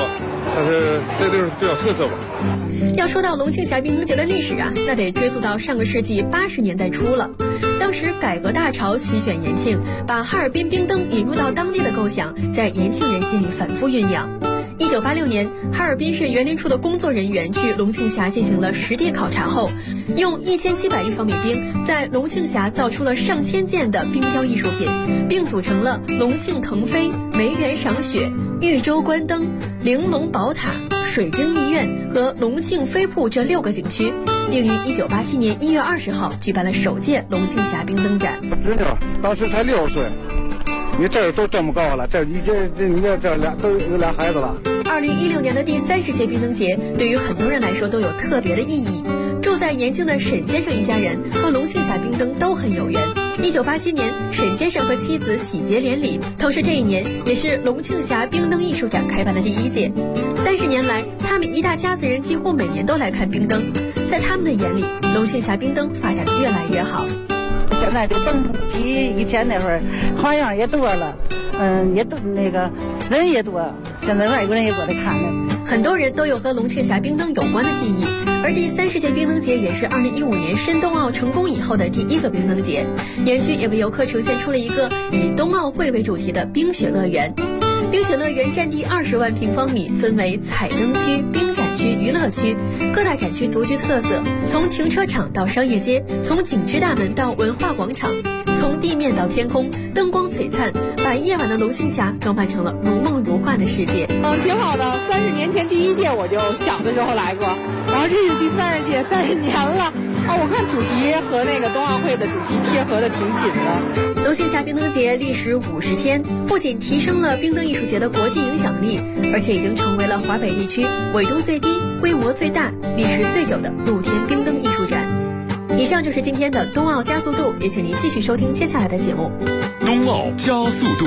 但是这就是比较特色吧。 要说到龙庆峡冰灯节的历史啊，那得追溯到上个世纪80年代初了。当时改革大潮席卷延庆，把哈尔滨冰灯引入到当地的构想，在延庆人心里反复酝酿。1986年，哈尔滨市园林处的工作人员去龙庆峡进行了实地考察后，用1700立方米冰在龙庆峡造出了上千件的冰雕艺术品，并组成了龙庆腾飞、梅园赏雪、豫州观灯、玲珑宝塔、水晶艺苑和龙庆飞瀑这6个景区，并于1987年1月20号举办了首届龙庆峡冰灯展。 侄女当时才6岁，你这都这么高了，你这俩都有俩孩子了。 2016年的第30届冰灯节对于很多人来说都有特别的意义。住在延庆的沈先生一家人和龙庆峡冰灯都很有缘。1987年，沈先生和妻子喜结连理，同时这一年也是龙庆峡冰灯艺术展开办的第1届。30年来，他们一大家子人几乎每年都来看冰灯，在他们的眼里，龙庆峡冰灯发展得越来越好。 现在这灯比以前那会儿花样也多了，也都那个人也多，现在外国人也过来看了。 很多人都有和龙庆峡冰灯有关的记忆，而第30届冰灯节也是2015年申冬奥成功以后的第1个冰灯节。园区也为游客呈现出了一个以冬奥会为主题的冰雪乐园。冰雪乐园占地20万平方米，分为彩灯区、冰展区、娱乐区，各大展区独具特色，从停车场到商业街，从景区大门到文化广场，从地面到天空，灯光璀璨，把夜晚的龙庆峡装扮成了如梦如幻的世界。 挺好的。30年前第1届我就小的时候来过，然后这是第30届，30年了。我看主题和那个冬奥会的主题贴合的挺紧的。 龙庆峡冰灯节历时50天，不仅提升了冰灯艺术节的国际影响力，而且已经成为了华北地区纬度最低、规模最大、历时最久的露天冰灯艺术展。以上就是今天的冬奥加速度，也请您继续收听接下来的节目。 冬奥加速度。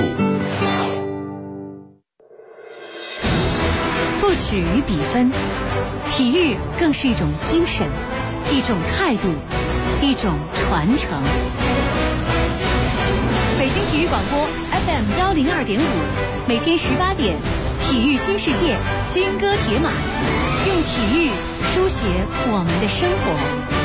不止于比分，体育更是一种精神，一种态度，一种传承。北京体育广播 FM 102.5，每天18点，体育新世界，军歌铁马，用体育书写我们的生活。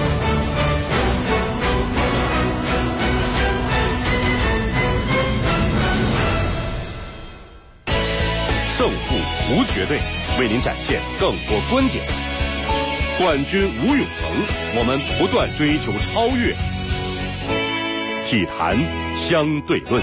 胜负无绝对，为您展现更多观点。冠军无永恒，我们不断追求超越。体坛相对论。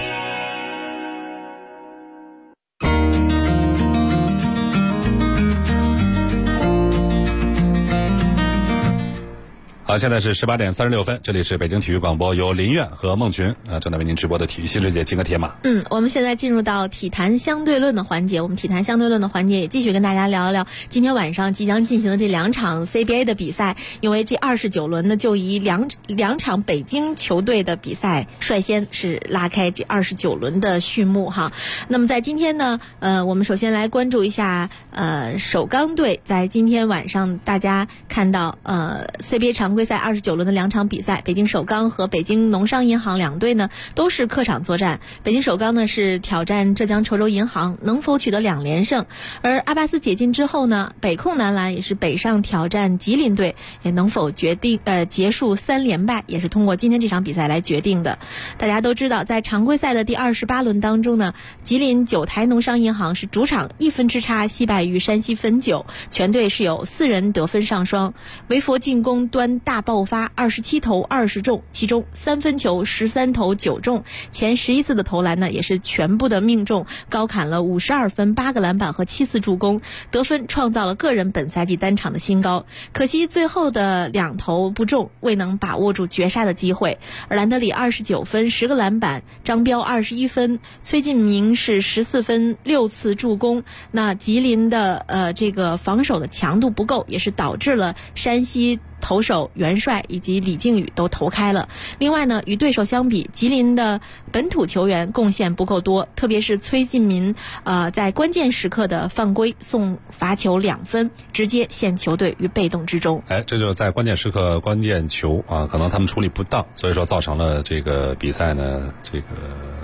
好，现在是18点36分，这里是北京体育广播，由林苑和孟群正在为您直播的体育新世界金戈铁马。 我们现在进入到体坛相对论的环节，我们体坛相对论的环节也继续跟大家聊一聊今天晚上即将进行的这2场 CBA 的比赛，因为这29轮呢就以两场北京球队的比赛率先是拉开这29轮的序幕哈。那么在今天呢，我们首先来关注一下首钢队在今天晚上大家看到CBA 常规赛29轮的2场比赛，北京首钢和北京农商银行两队呢都是客场作战。北京首钢呢是挑战浙江稠州银行，能否取得2连胜？而阿巴斯解禁之后呢，北控男篮也是北上挑战吉林队，也能否结束3连败，也是通过今天这场比赛来决定的。大家都知道，在常规赛的第28轮当中呢，吉林九台农商银行是主场1分之差惜败于山西汾酒，全队是有4人得分上双，维佛进攻端大爆发，27投20中，其中3分球13投9中，前11次的投篮呢也是全部的命中，高砍了52分8个篮板和7次助攻，得分创造了个人本赛季单场的新高。可惜最后的2投不中，未能把握住绝杀的机会。而兰德里29分10个篮板，张彪21分，崔晋明是14分6次助攻。那吉林的这个防守的强度不够，也是导致了山西投手元帅以及李靖宇都投开了。另外呢，与对手相比，吉林的本土球员贡献不够多，特别是崔晋民在关键时刻的犯规送罚球2分，直接陷球队于被动之中。 这就是在关键时刻关键球可能他们处理不当，所以说造成了这个比赛呢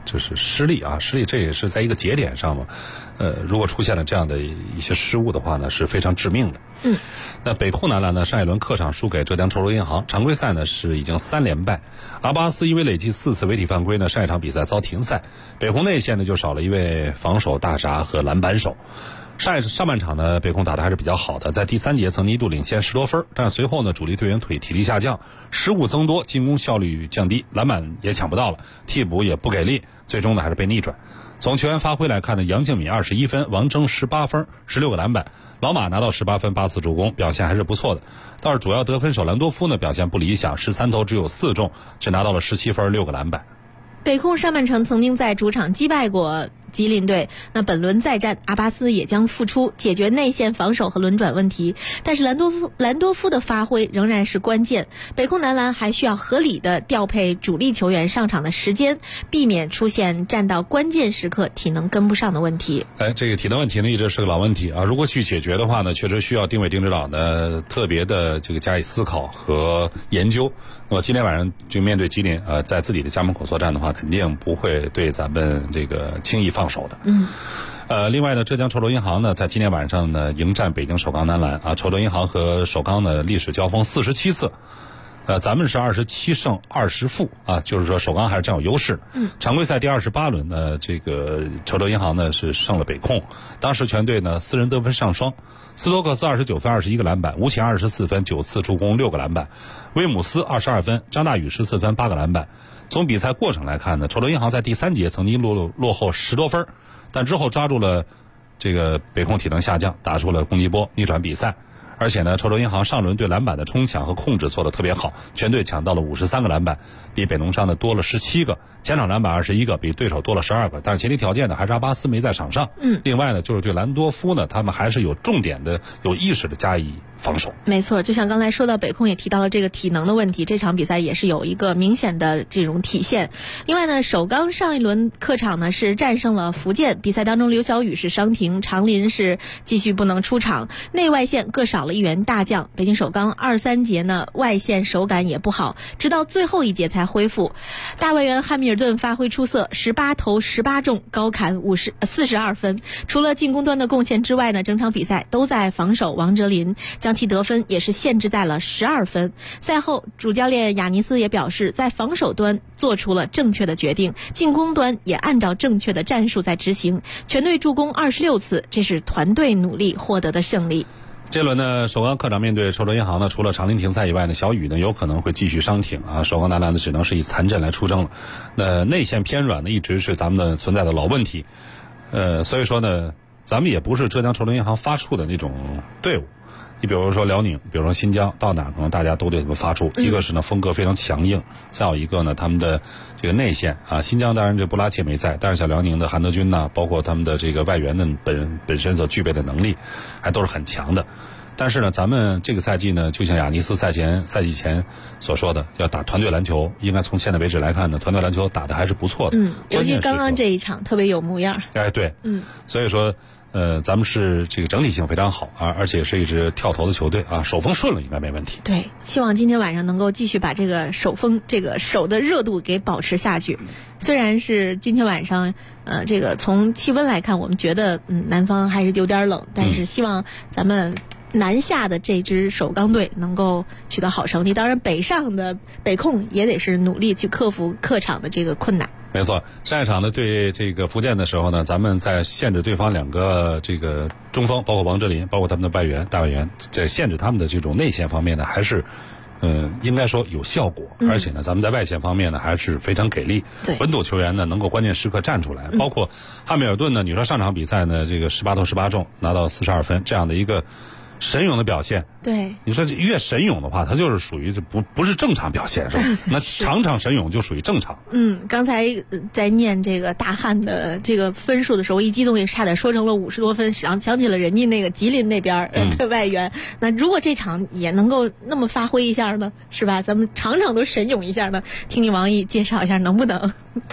就是失利啊，失利这也是在一个节点上嘛，如果出现了这样的一些失误的话呢，是非常致命的。那北控男篮呢，上一轮客场输给浙江筹州银行，常规赛呢是已经3连败。阿巴斯因为累计4次违体犯规呢，上一场比赛遭停赛。北控内线呢就少了一位防守大闸和篮板手。上半场呢，北控打得还是比较好的，在第3节曾经一度领先10多分，但是随后呢，主力队员体力下降，失误增多，进攻效率降低，篮板也抢不到了，替补也不给力，最终呢还是被逆转。从球员发挥来看呢，杨敬敏21分，王铮18分，16个篮板，老马拿到18分8次助攻，表现还是不错的。倒是主要得分手兰多夫呢表现不理想，13投只有4中，只拿到了17分6个篮板。 北控上半程曾经在主场击败过吉林队，那本轮再战阿巴斯也将复出，解决内线防守和轮转问题。但是兰多夫的发挥仍然是关键，北控男篮还需要合理的调配主力球员上场的时间，避免出现战到关键时刻体能跟不上的问题。 这个体能问题呢一直是个老问题啊，如果去解决的话呢，确实需要丁伟丁指导呢特别的这个加以思考和研究。那么今天晚上就面对吉林在自己的家门口作战的话，肯定不会对咱们这个轻易放手的。另外呢，浙江筹州银行呢在今天晚上呢迎战北京首钢男篮啊，筹州银行和首钢呢历史交锋47次。咱们是27胜20负啊，就是说首钢还是占有优势。常规赛第28轮呢，这个筹州银行呢是胜了北控，当时全队呢4人得分上双，斯托克斯29分21个篮板，吴前24分9次助攻6个篮板，威姆斯22分，张大宇14分8个篮板。从比赛过程来看呢，筹州银行在第3节曾经落后10多分，但之后抓住了这个北控体能下降，打出了攻击波，逆转比赛。而且呢，筹州银行上轮对篮板的冲抢和控制做得特别好，全队抢到了53个篮板，比北农商呢多了17个，前场篮板21个，比对手多了12个。但是前提条件呢，还是阿巴斯没在场上。另外呢，就是对兰多夫呢，他们还是有重点的、有意识的加以防守。 没错，就像刚才说到北控也提到了这个体能的问题，这场比赛也是有一个明显的这种体现。另外呢，首钢上一轮客场呢是战胜了福建，比赛当中刘晓宇是伤停，常林是继续不能出场，内外线各少了一员大将。北京首钢2、3节呢外线手感也不好，直到最后一节才恢复。大外援汉密尔顿发挥出色，18投18中，高砍42分。除了进攻端的贡献之外呢，整场比赛都在防守王哲林，将其得分也是限制在了12分。赛后主教练亚尼斯也表示，在防守端做出了正确的决定，进攻端也按照正确的战术在执行，全队助攻26次，这是团队努力获得的胜利。 这轮呢，首钢客场面对筹州银行呢，除了常林停赛以外呢，小雨呢有可能会继续伤停啊。首钢男篮呢只能是以残阵来出征了。那内线偏软呢，一直是咱们的存在的老问题。所以说呢，咱们也不是浙江筹州银行发怵的那种队伍。你比如说辽宁，比如说新疆，到哪可能大家都对他们发怵。一个是呢风格非常强硬，再有一个呢他们的这个内线啊，新疆当然这布拉切没在，但是像辽宁的韩德君呐，包括他们的这个外援的本身所具备的能力，还都是很强的。但是呢，咱们这个赛季呢，就像亚尼斯赛季前所说的，要打团队篮球，应该从现在为止来看呢，团队篮球打得还是不错的。 尤其刚刚这一场特别有模样。 对，所以说。咱们是这个整体性非常好啊，而且是一支跳投的球队啊，手风顺了应该没问题。 对，希望今天晚上能够继续把这个手的热度给保持下去。虽然是今天晚上，这个从气温来看，我们觉得南方还是有点冷，但是希望咱们南下的这支首钢队能够取得好成绩。当然，北上的北控也得是努力去克服客场的这个困难。 没错，上一场呢对这个福建的时候呢，咱们在限制对方2个这个中锋，包括王哲林，包括他们的大外援，在限制他们的这种内线方面呢，还是应该说有效果。而且呢，咱们在外线方面呢还是非常给力，本土球员呢能够关键时刻站出来，包括汉密尔顿呢，你说上场比赛呢这个18投18中，拿到42分这样的一个神勇的表现。 对， 你说越神勇的话，他就是属于不是正常表现，是吧？那场神勇就属于正常。 刚才在念这个大汉的这个分数的时候，一激动也差点说成了50多分，想起了人家那个吉林那边的外援。那如果这场也能够那么发挥一下呢，是吧？咱们场都神勇一下呢，听听王毅介绍一下能不能？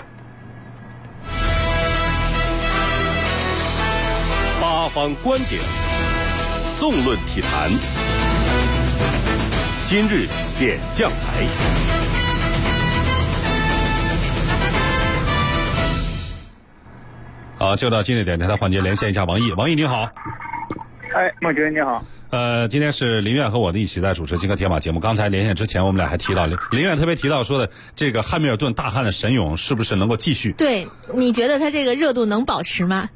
八方观点，纵论体坛。今日点将台。 好，就到今日点台的环节，连线一下王毅。王毅你好。 哎，孟军你好。 今天是林苑和我的一起在主持金科铁马节目。刚才连线之前，我们俩还提到林苑特别提到说的这个汉密尔顿大汉的神勇是不是能够继续？ 对，你觉得他这个热度能保持吗？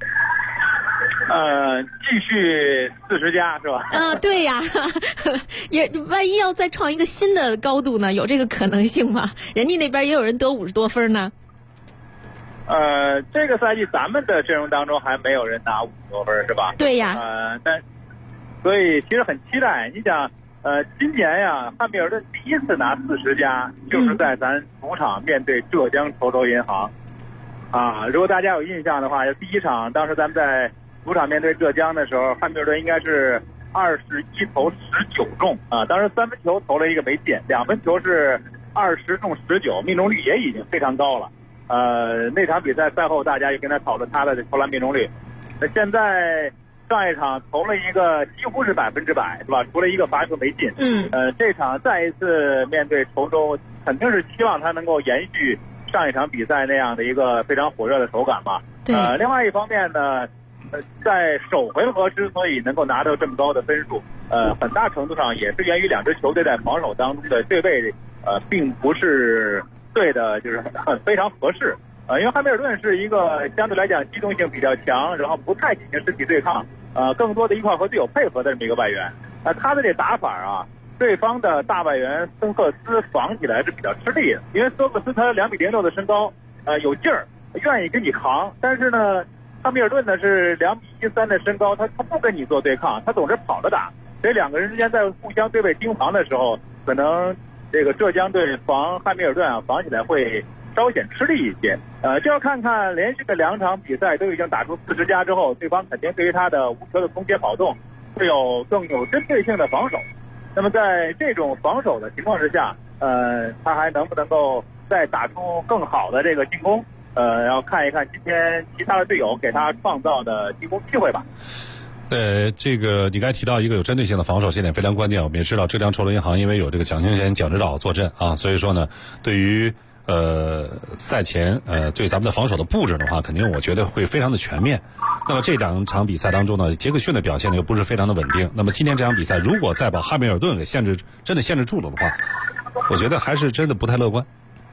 继续40加是吧？ 对呀，也万一要再创一个新的高度呢？有这个可能性吗？人家那边也有人得50多分呢。 这个赛季咱们的阵容当中还没有人拿50多分是吧？ 对呀。 所以其实很期待。你想，今年呀，汉密尔顿第一次拿40加，就是在咱主场面对浙江稠州银行。如果大家有印象的话，第一场当时咱们在主场面对浙江的时候，汉密尔顿应该是21投19中当时3分球投了一个没进，2分球是20中19，命中率也已经非常高了。那场比赛赛后大家也跟他讨论他的投篮命中率。那现在上一场投了一个几乎是100%是吧？除了一个罚球没进。这场再一次面对稠州，肯定是希望他能够延续上一场比赛那样的一个非常火热的手感嘛。另外一方面呢，在首回合之所以能够拿到这么高的分数，很大程度上也是源于两支球队在防守当中的对位，并不是对的，就是非常合适。因为汉密尔顿是一个相对来讲机动性比较强，然后不太进行身体对抗，更多的一块和队友配合的这么一个外援。他的这打法对方的大外援斯克斯防起来是比较吃力的，因为斯克斯他2.06米的身高，有劲儿，愿意跟你扛。但是呢，汉密尔顿呢是2.13米的身高，他不跟你做对抗，他总是跑着打。所以两个人之间在互相对位盯防的时候，可能这个浙江队防汉密尔顿防起来会稍显吃力一些。这要看看连续的2场比赛都已经打出40加之后，对方肯定对于他的无球的空切跑动会有更有针对性的防守。那么在这种防守的情况之下，他还能不能够再打出更好的这个进攻？要看一看今天其他的队友给他创造的进攻机会吧。 这个你刚才提到一个有针对性的防守，这点非常关键。我们也知道浙江稠州银行因为有这个蒋清贤蒋指导坐镇所以说呢，对于赛前对咱们的防守的布置的话，肯定我觉得会非常的全面。那么这2场比赛当中呢，杰克逊的表现呢又不是非常的稳定。那么今天这场比赛如果再把汉密尔顿给真的限制住了的话，我觉得还是真的不太乐观。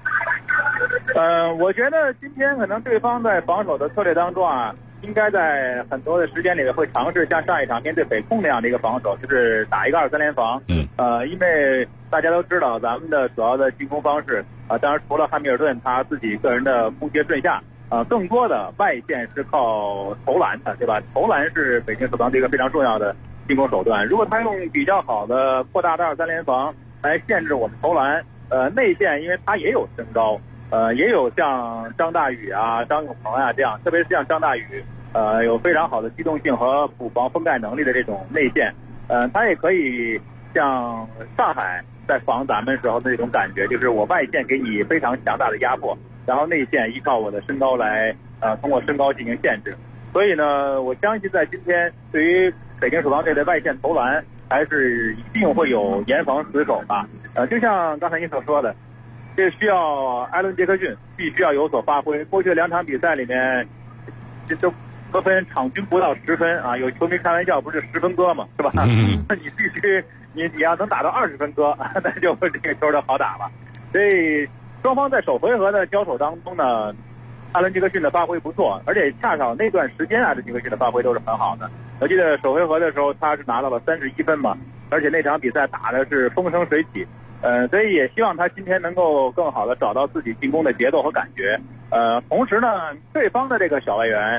我觉得今天可能对方在防守的策略当中应该在很多的时间里面会尝试像上一场面对北控那样的一个防守，就是打一个2-3联防。因为大家都知道咱们的主要的进攻方式当然除了汉密尔顿他自己个人的攻击顺下更多的外线是靠投篮的，对吧？投篮是北京首钢的一个非常重要的进攻手段。如果他用比较好的扩大的2-3联防来限制我们投篮，内线因为他也有身高，也有像张大宇张永鹏这样，特别是像张大宇有非常好的机动性和补防封盖能力的这种内线，他也可以像上海在防咱们时候的那种感觉，就是我外线给你非常强大的压迫，然后内线依靠我的身高来通过身高进行限制。所以呢，我相信在今天对于北京首钢队的外线投篮还是一定会有严防死守吧。就像刚才你所说的，这需要艾伦杰克逊必须要有所发挥。过去的2场比赛里面，这都得分场均不到10分有球迷开玩笑，不是10分哥嘛，是吧？你必须你要能打到20分哥，那就这个球就好打了。所以双方在首回合的交手当中呢，艾伦杰克逊的发挥不错，而且恰巧那段时间艾伦杰克逊的发挥都是很好的。我记得首回合的时候他是拿到了31分嘛，而且那场比赛打的是风生水起。所以也希望他今天能够更好的找到自己进攻的节奏和感觉。同时呢，对方的这个小外援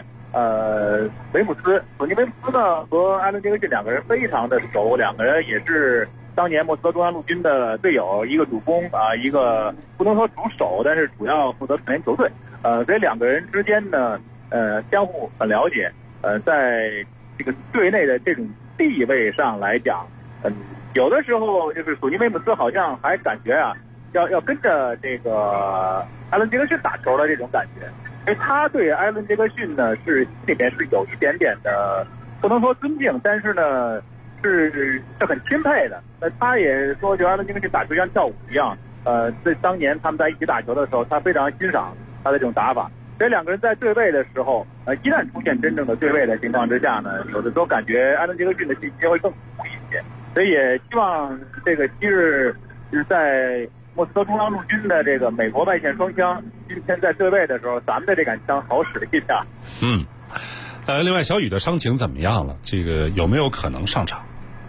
索尼维姆斯呢和艾伦杰克逊2个人非常的熟，2个人也是当年莫斯科中央陆军的队友，一个主攻一个不能说主守，但是主要负责串联球队。所以2个人之间呢相互很了解。在这个队内的这种地位上来讲，有的时候就是索尼维姆斯好像还感觉要跟着这个艾伦杰克逊打球的这种感觉，因为他对艾伦杰克逊呢是心里面是有一点点的不能说尊敬，但是呢是很钦佩的。他也说就艾伦杰克逊打球像跳舞一样，在当年他们在一起打球的时候，他非常欣赏他的这种打法。 这两个人在对位的时候，一旦出现真正的对位的情况之下呢，有的时候感觉埃伦杰克逊的信心会更足一些。所以也希望这个昔日是在莫斯科中央陆军的这个美国外线双枪，今天在对位的时候，咱们的这杆枪好使一下。 另外小雨的伤情怎么样了？这个有没有可能上场？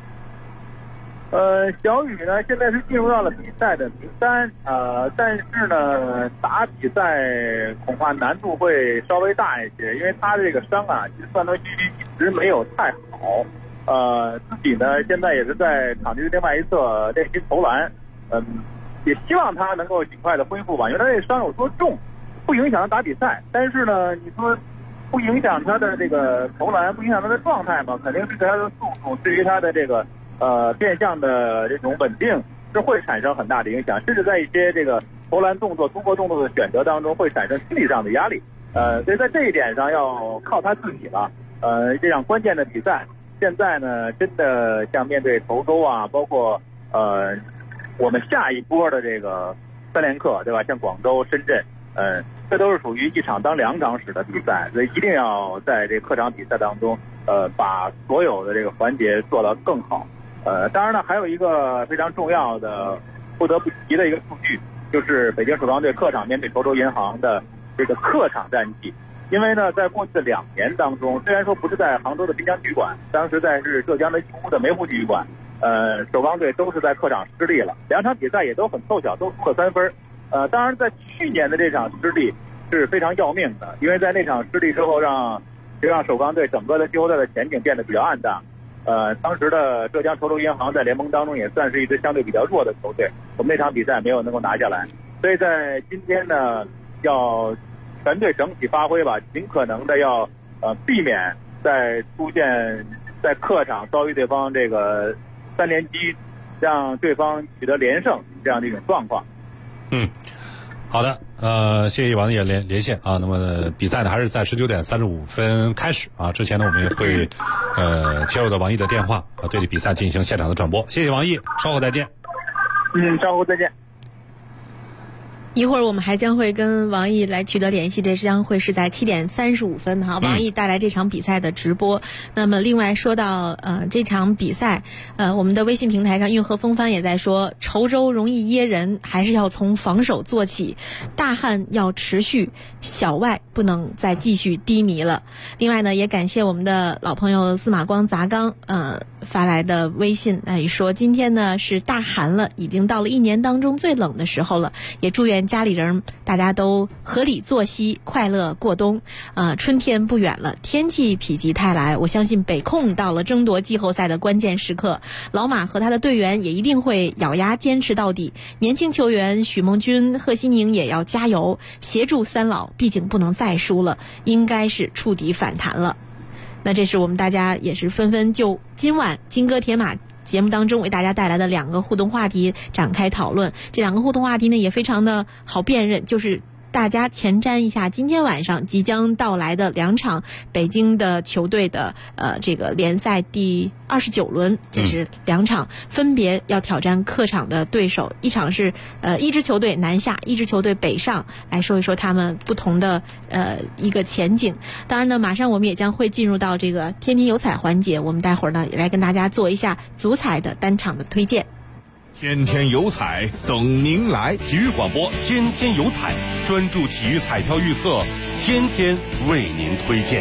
小雨呢，现在是进入到了比赛的名单，但是呢，打比赛恐怕难度会稍微大一些，因为他这个伤啊，其实断断续续一直没有太好。自己呢，现在也是在场地的另外一侧练习投篮，也希望他能够尽快的恢复吧，因为他这伤有多重，不影响他打比赛，但是呢，你说不影响他的这个投篮，不影响他的状态嘛，肯定是对他的速度，对于他的这个变相的这种稳定是会产生很大的影响，甚至在一些这个投篮动作、突破动作的选择当中会产生心理上的压力。所以在这一点上要靠他自己了。这场关键的比赛，现在呢，真的像面对稠州啊，包括我们下一波的这个3连客，对吧？像广州、深圳，这都是属于一场当2场使的比赛，所以一定要在这客场比赛当中，把所有的这个环节做得更好。当然呢，还有一个非常重要的不得不提的一个数据，就是北京首钢队客场面对稠州银行的这个客场战绩。因为呢，在过去的2年当中，虽然说不是在杭州的滨江体育馆，当时在是浙江的义乌的梅湖体育馆，首钢队都是在客场失利了，2场比赛也都很凑巧，都输了3分。当然在去年的这场失利是非常要命的，因为在那场失利之后让首钢队整个的季后赛的前景变得比较暗淡。当时的浙江稠州银行在联盟当中也算是一支相对比较弱的球队，我们那场比赛没有能够拿下来，所以在今天呢，要全队整体发挥吧，尽可能的要避免再出现在客场遭遇对方这个3连击，让对方取得连胜这样的一种状况。 好的，谢谢王爷连线啊。那么比赛呢还是在19点35分开始啊。之前呢我们也会切入到王毅的电话对这比赛进行现场的转播。谢谢王毅，稍后再见。 稍后再见。 一会儿我们还将会跟王毅来取得联系，这将会是在7点35分哈，王毅带来这场比赛的直播。那么另外说到这场比赛，我们的微信平台上运河风帆也在说，稠州容易噎人，还是要从防守做起，大汉要持续，小外不能再继续低迷了。另外呢，也感谢我们的老朋友司马光砸缸发来的微信，说今天呢是大寒了，已经到了1年当中最冷的时候了，也祝愿家里人大家都合理作息，快乐过冬。春天不远了，天气否极泰来，我相信北控到了争夺季后赛的关键时刻，老马和他的队员也一定会咬牙坚持到底。年轻球员许梦君、贺西宁也要加油，协助三老，毕竟不能再输了，应该是触底反弹了。那这是我们大家也是纷纷就今晚金戈铁马节目当中为大家带来的2个互动话题展开讨论。这2个互动话题呢也非常的好辨认，就是大家前瞻一下今天晚上即将到来的2场北京的球队的这个联赛第29轮，这是2场分别要挑战客场的对手，一场是一支球队南下，一支球队北上，来说一说他们不同的一个前景。当然呢，马上我们也将会进入到这个天天有彩环节，我们待会儿呢也来跟大家做一下足彩的单场的推荐。 天天有彩等您来， 体育广播天天有彩，专注体育彩票预测，天天为您推荐。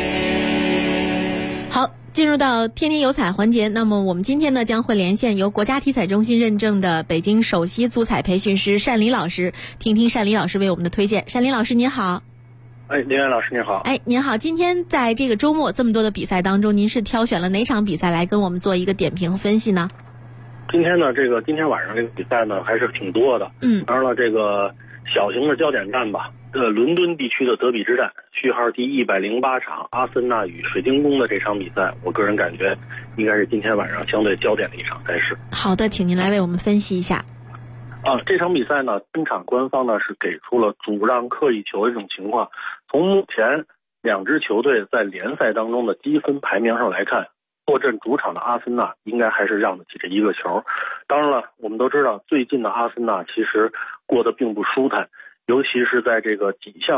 好，进入到天天有彩环节，那么我们今天呢将会连线由国家体彩中心认证的北京首席足彩培训师单林老师，听听单林老师为我们的推荐。单林老师您好。 林安老师您好。 您好，今天在这个周末这么多的比赛当中，您是挑选了哪场比赛来跟我们做一个点评和分析呢？ 今天呢，今天晚上这个比赛呢还是挺多的。当然了，这个小型的焦点战吧，伦敦地区的德比之战，序号第108场，阿森纳与水晶宫的这场比赛，我个人感觉应该是今天晚上相对焦点的一场赛事。 好的，请您来为我们分析一下。 这场比赛呢，本场官方呢是给出了主让客一球的这种情况。从目前2支球队在联赛当中的积分排名上来看，坐镇主场的阿森纳应该还是让得起这1个球。当然了，我们都知道最近的阿森纳其实过得并不舒坦，尤其是在这个几项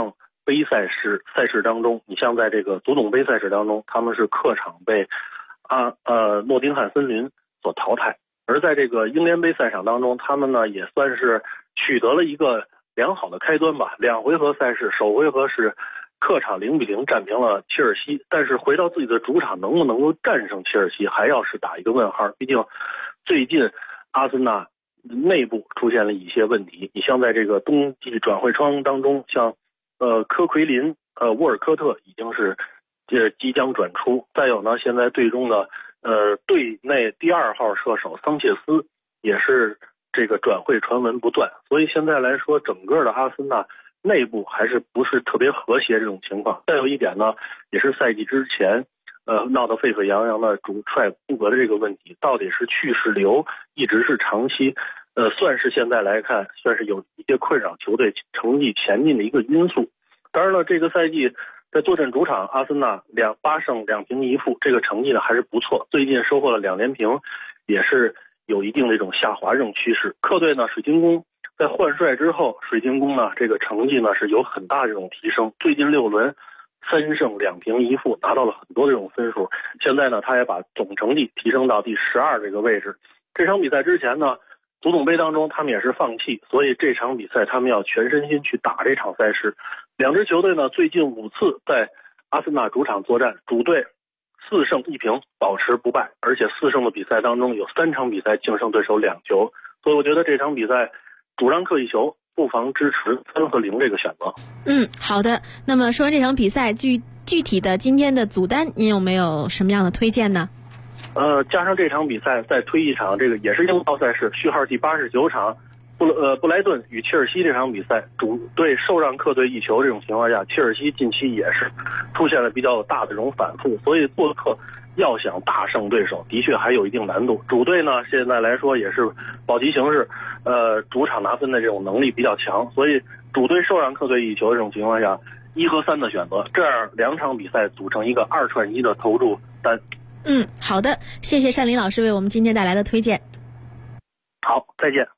杯赛事当中，你像在这个足总杯赛事当中，他们是客场被诺丁汉森林所淘汰。而在这个英联杯赛场当中，他们呢也算是取得了一个良好的开端吧。2回合赛事，首回合是客场0-0战平了切尔西，但是回到自己的主场能不能够战胜切尔西，还要是打一个问号。毕竟最近阿森纳内部出现了一些问题，你像在这个冬季转会窗当中，像科奎林、沃尔科特已经是即将转出，再有呢，现在队中的队内第2号射手桑切斯也是这个转会传闻不断，所以现在来说，整个的阿森纳内部还是不是特别和谐这种情况。再有一点呢，也是赛季之前闹得沸沸扬扬的主帅布格的这个问题，到底是去是留，一直是长期算是现在来看算是有一些困扰球队成绩前进的一个因素。当然了，这个赛季在坐镇主场，阿森纳8胜2平1负，这个成绩呢还是不错。最近收获了2连平，也是有一定的一种下滑这种趋势。客队呢，水晶宫在换帅之后，水晶宫呢这个成绩呢是有很大这种提升。最近6轮3胜2平1负，拿到了很多这种分数。现在呢，他也把总成绩提升到第12这个位置。这场比赛之前呢，足总杯当中他们也是放弃，所以这场比赛他们要全身心去打这场赛事。两支球队呢，最近5次在阿森纳主场作战，主队4胜1平，保持不败，而且4胜的比赛当中有3场比赛净胜对手2球，所以我觉得这场比赛主让客一球，不妨支持3和0这个选择。 好的。那么说完这场比赛，具体的今天的组单，您有没有什么样的推荐呢？ 加上这场比赛再推一场，这个也是英超赛事，序号第89场，布莱顿与切尔西这场比赛，主队受让客队1球，这种情况下，切尔西近期也是出现了比较大的这种反复，所以做客要想大胜对手，的确还有一定难度。主队呢，现在来说也是保级形势，主场拿分的这种能力比较强，所以主队受让客队1球这种情况下，1和3的选择，这样2场比赛组成一个2串1的投注单。 好的，谢谢单林老师为我们今天带来的推荐。 好，再见。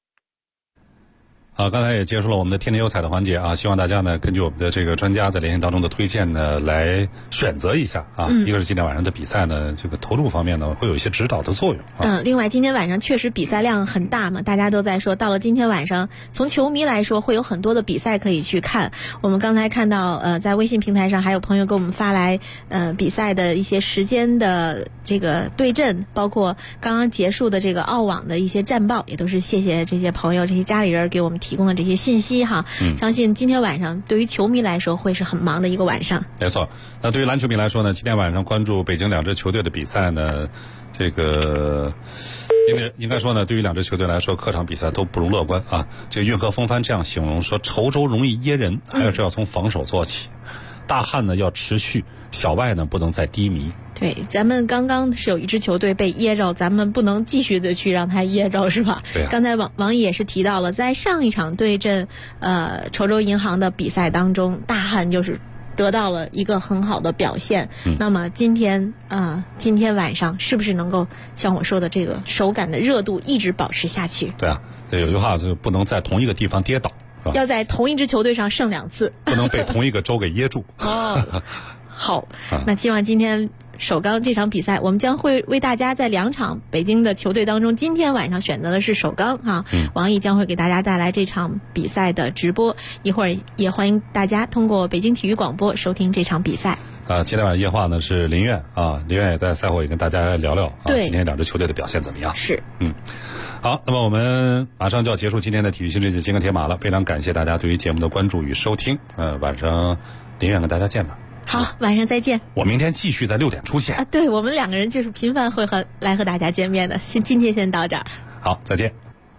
刚才也结束了我们的天天优彩的环节啊，希望大家呢根据我们的这个专家在连线当中的推荐呢来选择一下啊。一个是今天晚上的比赛呢，这个投注方面呢会有一些指导的作用另外今天晚上确实比赛量很大嘛，大家都在说到了今天晚上，从球迷来说会有很多的比赛可以去看。我们刚才看到在微信平台上还有朋友给我们发来比赛的一些时间的这个对阵，包括刚刚结束的这个澳网的一些战报，也都是谢谢这些朋友这些家里人给我们提供的这些信息哈。相信今天晚上对于球迷来说会是很忙的一个晚上。 没错。那对于篮球迷来说呢，今天晚上关注北京2支球队的比赛呢，这个应该说呢，对于2支球队来说，客场比赛都不容乐观啊。这个运河风帆这样形容说，稠州容易噎人，还有是要从防守做起，大汉呢要持续，小外呢不能再低迷。 对，咱们刚刚是有一支球队被噎着，咱们不能继续的去让他噎着，是吧？ 对刚才王毅也是提到了，在上一场对阵稠州银行的比赛当中，大汉就是得到了一个很好的表现。那么今天晚上是不是能够像我说的这个手感的热度一直保持下去？ 对啊，有句话就不能在同一个地方跌倒， 要在同一支球队上胜2次， 不能被同一个州给噎住。 好，那希望今天首钢这场比赛，我们将会为大家在2场北京的球队当中，今天晚上选择的是首钢哈。王毅将会给大家带来这场比赛的直播，一会儿也欢迎大家通过北京体育广播收听这场比赛。 今天晚上夜话呢是林苑啊，林苑也在赛后也跟大家聊聊今天2支球队的表现怎么样。 是， 好，那么我们马上就要结束今天的体育新世界金戈铁马了，非常感谢大家对于节目的关注与收听。晚上林苑跟大家见吧。 好，晚上再见。 我明天继续在6点出现对，我们2个人就是频繁会来和大家见面的。今天先到这儿。 好，再见。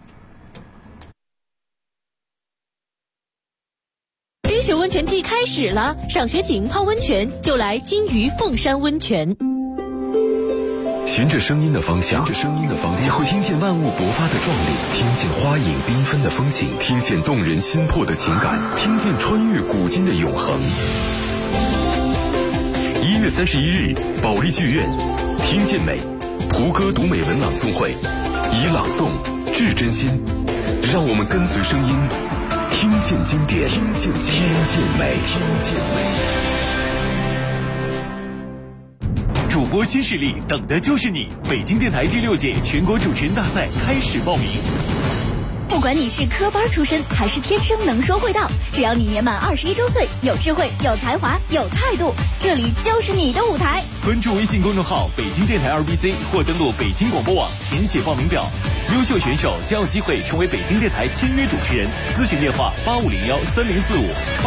冰雪温泉季开始了，赏雪景泡温泉就来金鱼凤山温泉。 循着声音的方向，你会听见万物勃发的壮丽，听见花影缤纷的风景，听见动人心魄的情感，听见穿越古今的永恒。1月31日，保利剧院，听见美，胡歌读美文朗诵会，以朗诵致真心，让我们跟随声音，听见见经典，听见美，听见美。 主播新势力，等的就是你！北京电台第6届全国主持人大赛开始报名。 不管你是科班出身还是天生能说会道，只要你年满21周岁，有智慧、有才华、有态度，这里就是你的舞台。 关注微信公众号北京电台 RBC 或登录北京广播网填写报名表，优秀选手将有机会成为北京电台签约主持人。咨询电话85013045。